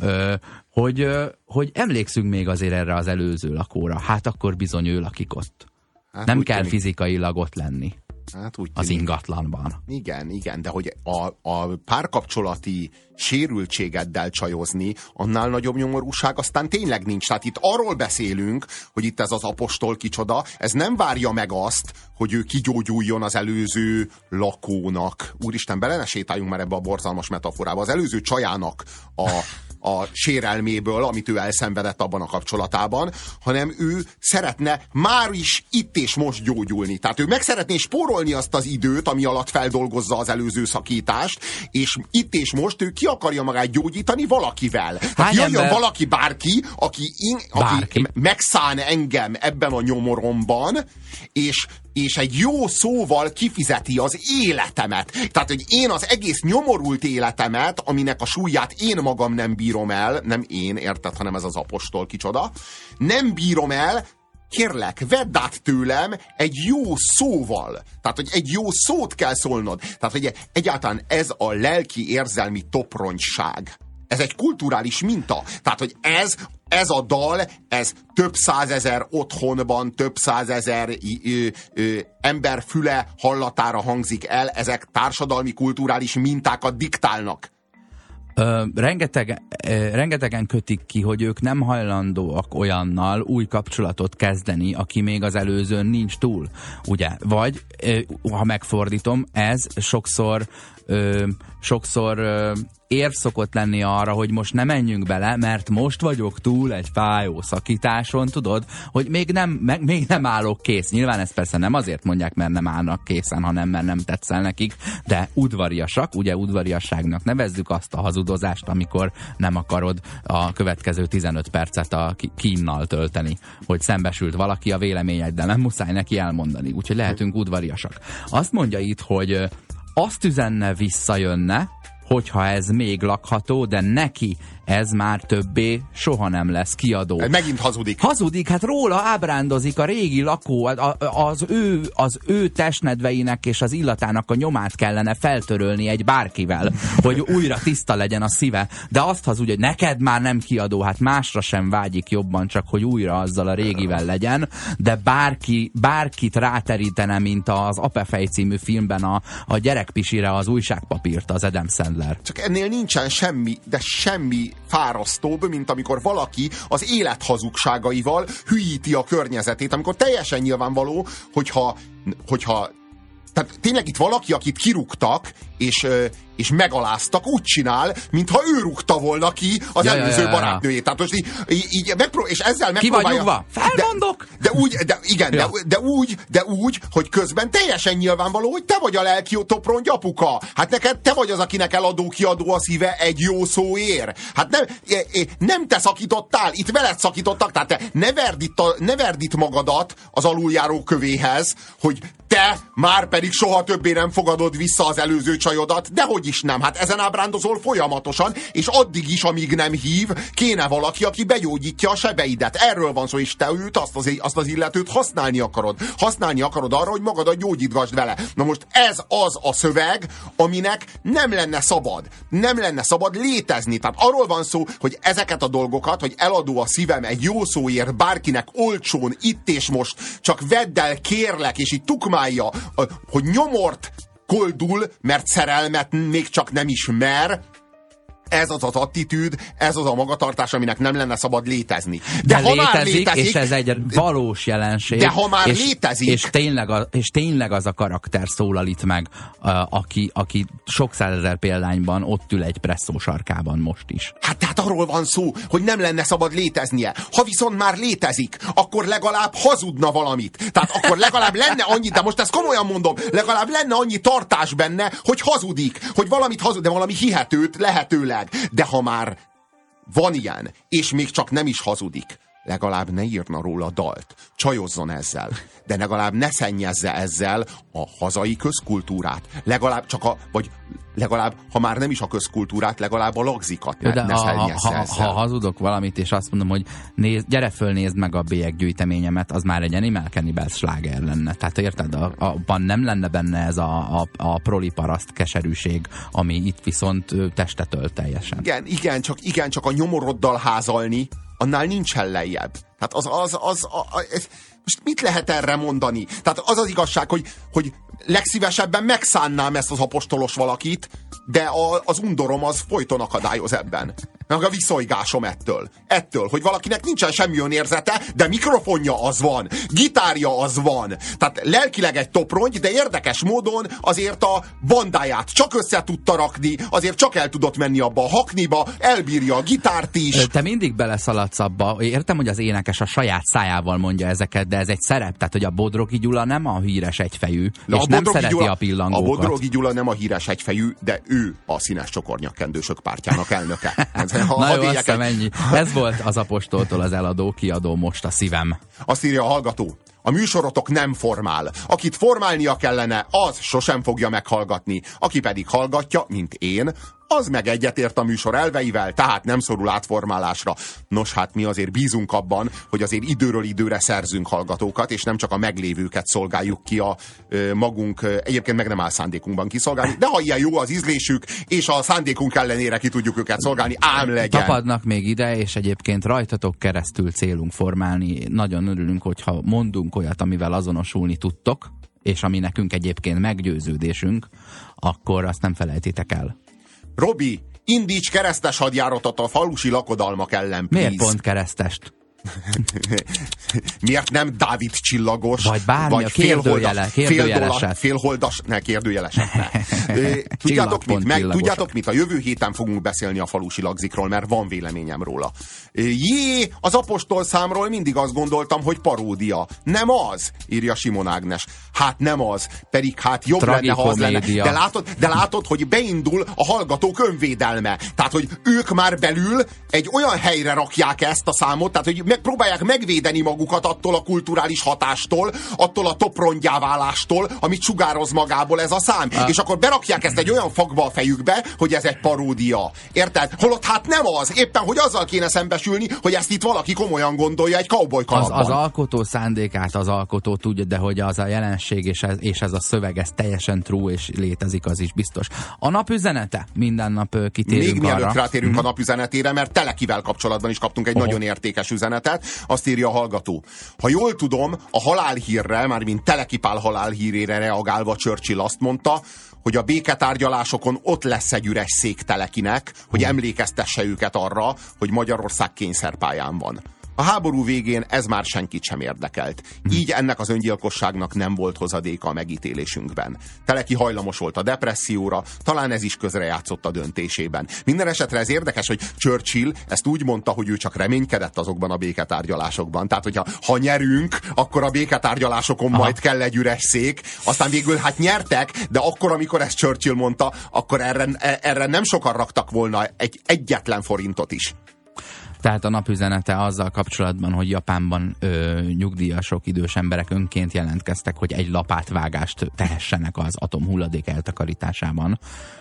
S2: hogy emlékszünk még azért erre az előző lakóra. Hát akkor bizony ő lakik ott. Hát nem kell fizikailag ott lenni.
S1: Hát úgy
S2: az ingatlanban.
S1: Igen, de hogy a párkapcsolati sérültségeddel csajozni, annál nagyobb nyomorúság aztán tényleg nincs. Tehát itt arról beszélünk, hogy itt ez az apostol kicsoda, ez nem várja meg azt, hogy ő kigyógyuljon az előző lakónak. Úristen, bele ne sétáljunk már ebbe a borzalmas metaforába. Az előző csajának a sérelméből, amit ő elszenvedett abban a kapcsolatában, hanem ő szeretne már is itt és most gyógyulni. Tehát ő meg szeretné spórolni azt az időt, ami alatt feldolgozza az előző szakítást, és itt és most ő ki akarja magát gyógyítani valakivel. Tehát jöjjön valaki, bárki, aki megszán engem ebben a nyomoromban, és egy jó szóval kifizeti az életemet. Tehát, hogy én az egész nyomorult életemet, aminek a súlyát én magam nem bírom el, nem én, érted, hanem ez az apostol kicsoda, nem bírom el, kérlek, vedd át tőlem egy jó szóval. Tehát, hogy egy jó szót kell szólnod. Tehát, hogy egyáltalán ez a lelki érzelmi topronyság. Ez egy kulturális minta. Tehát, hogy ez a dal, ez több százezer otthonban, több százezer ember füle hallatára hangzik el, ezek társadalmi, kulturális mintákat diktálnak.
S2: Rengetegen kötik ki, hogy ők nem hajlandóak olyannal új kapcsolatot kezdeni, aki még az előzőn nincs túl. Ugye? Vagy, ha megfordítom, ez sokszor érv szokott lenni arra, hogy most ne menjünk bele, mert most vagyok túl egy fájó szakításon, tudod, hogy még nem állok kész. Nyilván ezt persze nem azért mondják, mert nem állnak készen, hanem mert nem tetszel nekik, de udvariasak, ugye udvariasságnak nevezzük azt a hazudozást, amikor nem akarod a következő 15 percet a kínnal tölteni, hogy szembesült valaki a véleményeddel, nem muszáj neki elmondani, úgyhogy lehetünk udvariasak. Azt mondja itt, hogy azt üzenne, visszajönne, hogyha ez még lakható, de neki ez már többé soha nem lesz kiadó.
S1: Megint hazudik.
S2: Hazudik, hát róla ábrándozik a régi lakó, az ő testnedveinek és az illatának a nyomát kellene feltörölni egy bárkivel, hogy újra tiszta legyen a szíve. De azt hazudja, hogy neked már nem kiadó, hát másra sem vágyik jobban, csak hogy újra azzal a régivel legyen, de bárkit ráterítene, mint az Apefej című filmben a gyerekpisire az újságpapírt, az Adam Sandler.
S1: Csak ennél nincsen semmi, de semmi fárasztóbb, mint amikor valaki az élet hazugságaival hülyíti a környezetét, amikor teljesen nyilvánvaló, hogyha tehát tényleg itt valaki, akit kirúgtak, és megaláztak, úgy csinál, mintha ő rúgta volna ki az előző barátnőjét. Tehát most így és ezzel megpróbálja...
S2: Ki vagy nyugva? Felmondok!
S1: De úgy, hogy közben teljesen nyilvánvaló, hogy te vagy a lelki toprongy apuka. Hát neked te vagy az, akinek eladó-kiadó a szíve egy jó szóért. Hát nem te szakítottál, itt veled szakítottak, tehát te ne verd itt magadat az aluljáró kövéhez, hogy te már pedig soha többé nem fogadod vissza az előző csajodat, de hogy is nem, hát ezen ábrándozol folyamatosan, és addig is, amíg nem hív, kéne valaki, aki begyógyítja a sebeidet. Erről van szó, és te őt, azt az illetőt használni akarod. Használni akarod arra, hogy magadat gyógyítgasd vele. Na most ez az a szöveg, aminek nem lenne szabad létezni. Tehát arról van szó, hogy ezeket a dolgokat, hogy eladó a szívem egy jó szóért bárkinek olcsón, itt és most, csak vedd el, kérlek, és így tukmálja, hogy nyomort koldul, mert szerelmet még csak nem ismer. Ez az az attitűd, ez az a magatartás, aminek nem lenne szabad létezni.
S2: De ha létezik, már létezik, és ez egy valós jelenség.
S1: De ha már létezik...
S2: És tényleg az a karakter szólal itt meg, aki sok százezer példányban ott ül egy presszó sarkában most is.
S1: Hát tehát arról van szó, hogy nem lenne szabad léteznie. Ha viszont már létezik, akkor legalább hazudna valamit. Tehát akkor legalább lenne annyi, de most ezt komolyan mondom, legalább lenne annyi tartás benne, hogy hazudik, hogy valamit hazud, de valami hihetőt lehetőleg. De ha már van ilyen, és még csak nem is hazudik, legalább ne írna róla dalt, csajozzon ezzel, de legalább ne szennyezze ezzel a hazai közkultúrát. Legalább, ha már nem is a közkultúrát, legalább a lagzikat ne szennyezze ezzel.
S2: Ha hazudok valamit, és azt mondom, hogy gyere fölnézd meg a bélyeggyűjteményemet, az már egy Animal Cannibal sláger lenne. Tehát érted, abban nem lenne benne ez a proliparaszt keserűség, ami itt viszont testet ölt teljesen.
S1: Igen, csak a nyomoroddal házalni, annál nincsen lejjebb. Tehát most mit lehet erre mondani? Tehát az az igazság, hogy legszívesebben megszánnám ezt az apostolos valakit, de az undorom az folyton akadályoz ebben. Meg a viszonygásom ettől, hogy valakinek nincsen semmi önérzete, de mikrofonja az van, gitárja az van. Tehát lelkileg egy toprongy, de érdekes módon azért a bandáját csak össze tudta rakni, azért csak el tudott menni abba a hakniba, elbírja a gitárt is.
S2: Te mindig beleszaladsz abba. Értem, hogy az énekes a saját szájával mondja ezeket, de ez egy szerep. Tehát, hogy a Bodrogi Gyula nem a híres egyfejű, és nem szereti a pillangókat.
S1: A Bodrogi Gyula nem a híres egyfejű, de ő a Színes Csokornyakkendősök pártjának elnöke.
S2: Na jó, azt hiszem ennyi. Ez volt az apostoltól az eladó, kiadó most a szívem.
S1: Azt írja a hallgató. A műsorotok nem formál. Akit formálnia kellene, az sosem fogja meghallgatni. Aki pedig hallgatja, mint én, az meg egyetért a műsor elveivel, tehát nem szorul átformálásra. Nos, hát mi azért bízunk abban, hogy azért időről időre szerzünk hallgatókat, és nem csak a meglévőket szolgáljuk ki a magunk, egyébként meg nem áll szándékunkban kiszolgálni, de ha ilyen jó az ízlésük, és a szándékunk ellenére ki tudjuk őket szolgálni, ám legyen.
S2: Tapadnak még ide, és egyébként rajtatok keresztül célunk formálni. Nagyon örülünk, hogyha mondunk olyat, amivel azonosulni tudtok, és ami nekünk egyébként meggyőződésünk, akkor azt nem felejtitek el.
S1: Robi, indíts keresztes hadjáratot a falusi lakodalmak ellen, please.
S2: Miért pont keresztest?
S1: Miért nem Dávid csillagos?
S2: Vagy bármi, vagy kérdőjeleset.
S1: Félholdas, ne, kérdőjeleset, ne. Tudjátok mit? A jövő héten fogunk beszélni a falusi lagzikról, mert van véleményem róla. Az apostol számról mindig azt gondoltam, hogy paródia. Nem az, írja Simon Ágnes. Hát nem az, pedig hát jobb lenne, ha az lenne. De látod, hogy beindul a hallgatók önvédelme. Tehát, hogy ők már belül egy olyan helyre rakják ezt a számot, tehát, hogy próbálják megvédeni magukat attól a kulturális hatástól, attól a toprongyáválástól, amit sugároz magából ez a szám. És akkor berakják ezt egy olyan fakba a fejükbe, hogy ez egy paródia. Érted? Holott hát nem az. Éppen, hogy azzal kéne szembesülni, hogy ezt itt valaki komolyan gondolja egy cowboy kalapban.
S2: Az alkotó szándékát az alkotó tudja, de hogy az a jelenség és ez a szöveg, ez teljesen true és létezik, az is biztos. A napüzenete? Minden nap kitérünk
S1: még mielőtt rátérünk a napüzenetére, mert Telekivel kapcsolatban is kaptunk egy nagyon értékes üzenetet. Azt írja a hallgató. Ha jól tudom, a halálhírre, mármint Teleki Pál halálhírére reagálva Churchill azt mondta, hogy a béketárgyalásokon ott lesz egy üres szék Telekinek, hogy emlékeztesse őket arra, hogy Magyarország kényszerpályán van. A háború végén ez már senkit sem érdekelt. Így ennek az öngyilkosságnak nem volt hozadéka a megítélésünkben. Teleki hajlamos volt a depresszióra, talán ez is közrejátszott a döntésében. Minden esetre ez érdekes, hogy Churchill ezt úgy mondta, hogy ő csak reménykedett azokban a béketárgyalásokban. Tehát, hogyha nyerünk, akkor a béketárgyalásokon majd kell egy üres szék. Aztán végül hát nyertek, de akkor, amikor ezt Churchill mondta, akkor erre nem sokan raktak volna egyetlen forintot is.
S2: Tehát a napüzenete azzal kapcsolatban, hogy Japánban nyugdíjasok, idős emberek önként jelentkeztek, hogy egy lapátvágást tehessenek az atomhulladék eltakarításában.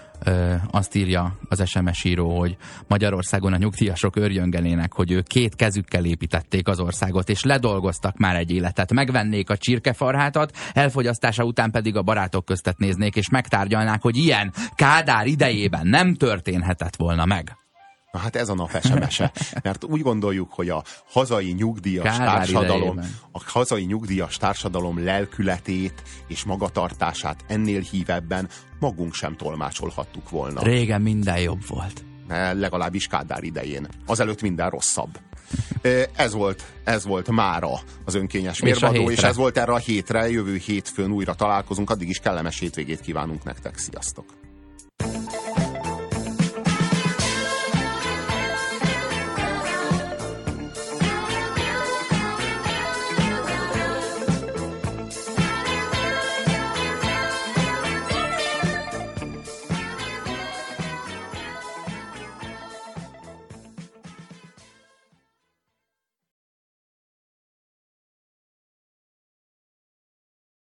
S2: Azt írja az SMS író, hogy Magyarországon a nyugdíjasok örjöngenének, hogy ők 2 kezükkel építették az országot, és ledolgoztak már egy életet. Megvennék a csirkefarhátat, elfogyasztása után pedig a barátok köztet néznék, és megtárgyalnák, hogy ilyen Kádár idejében nem történhetett volna meg.
S1: Na hát ez a nap SMS-e, mert úgy gondoljuk, hogy a hazai nyugdíjas társadalom lelkületét és magatartását ennél hívebben magunk sem tolmácsolhattuk volna.
S2: Régen minden jobb volt.
S1: Legalábbis Kádár idején. Azelőtt minden rosszabb. Ez volt mára az önkényes mérvadó, és ez volt erre a hétre. Jövő hétfőn újra találkozunk, addig is kellemes hétvégét kívánunk nektek. Sziasztok!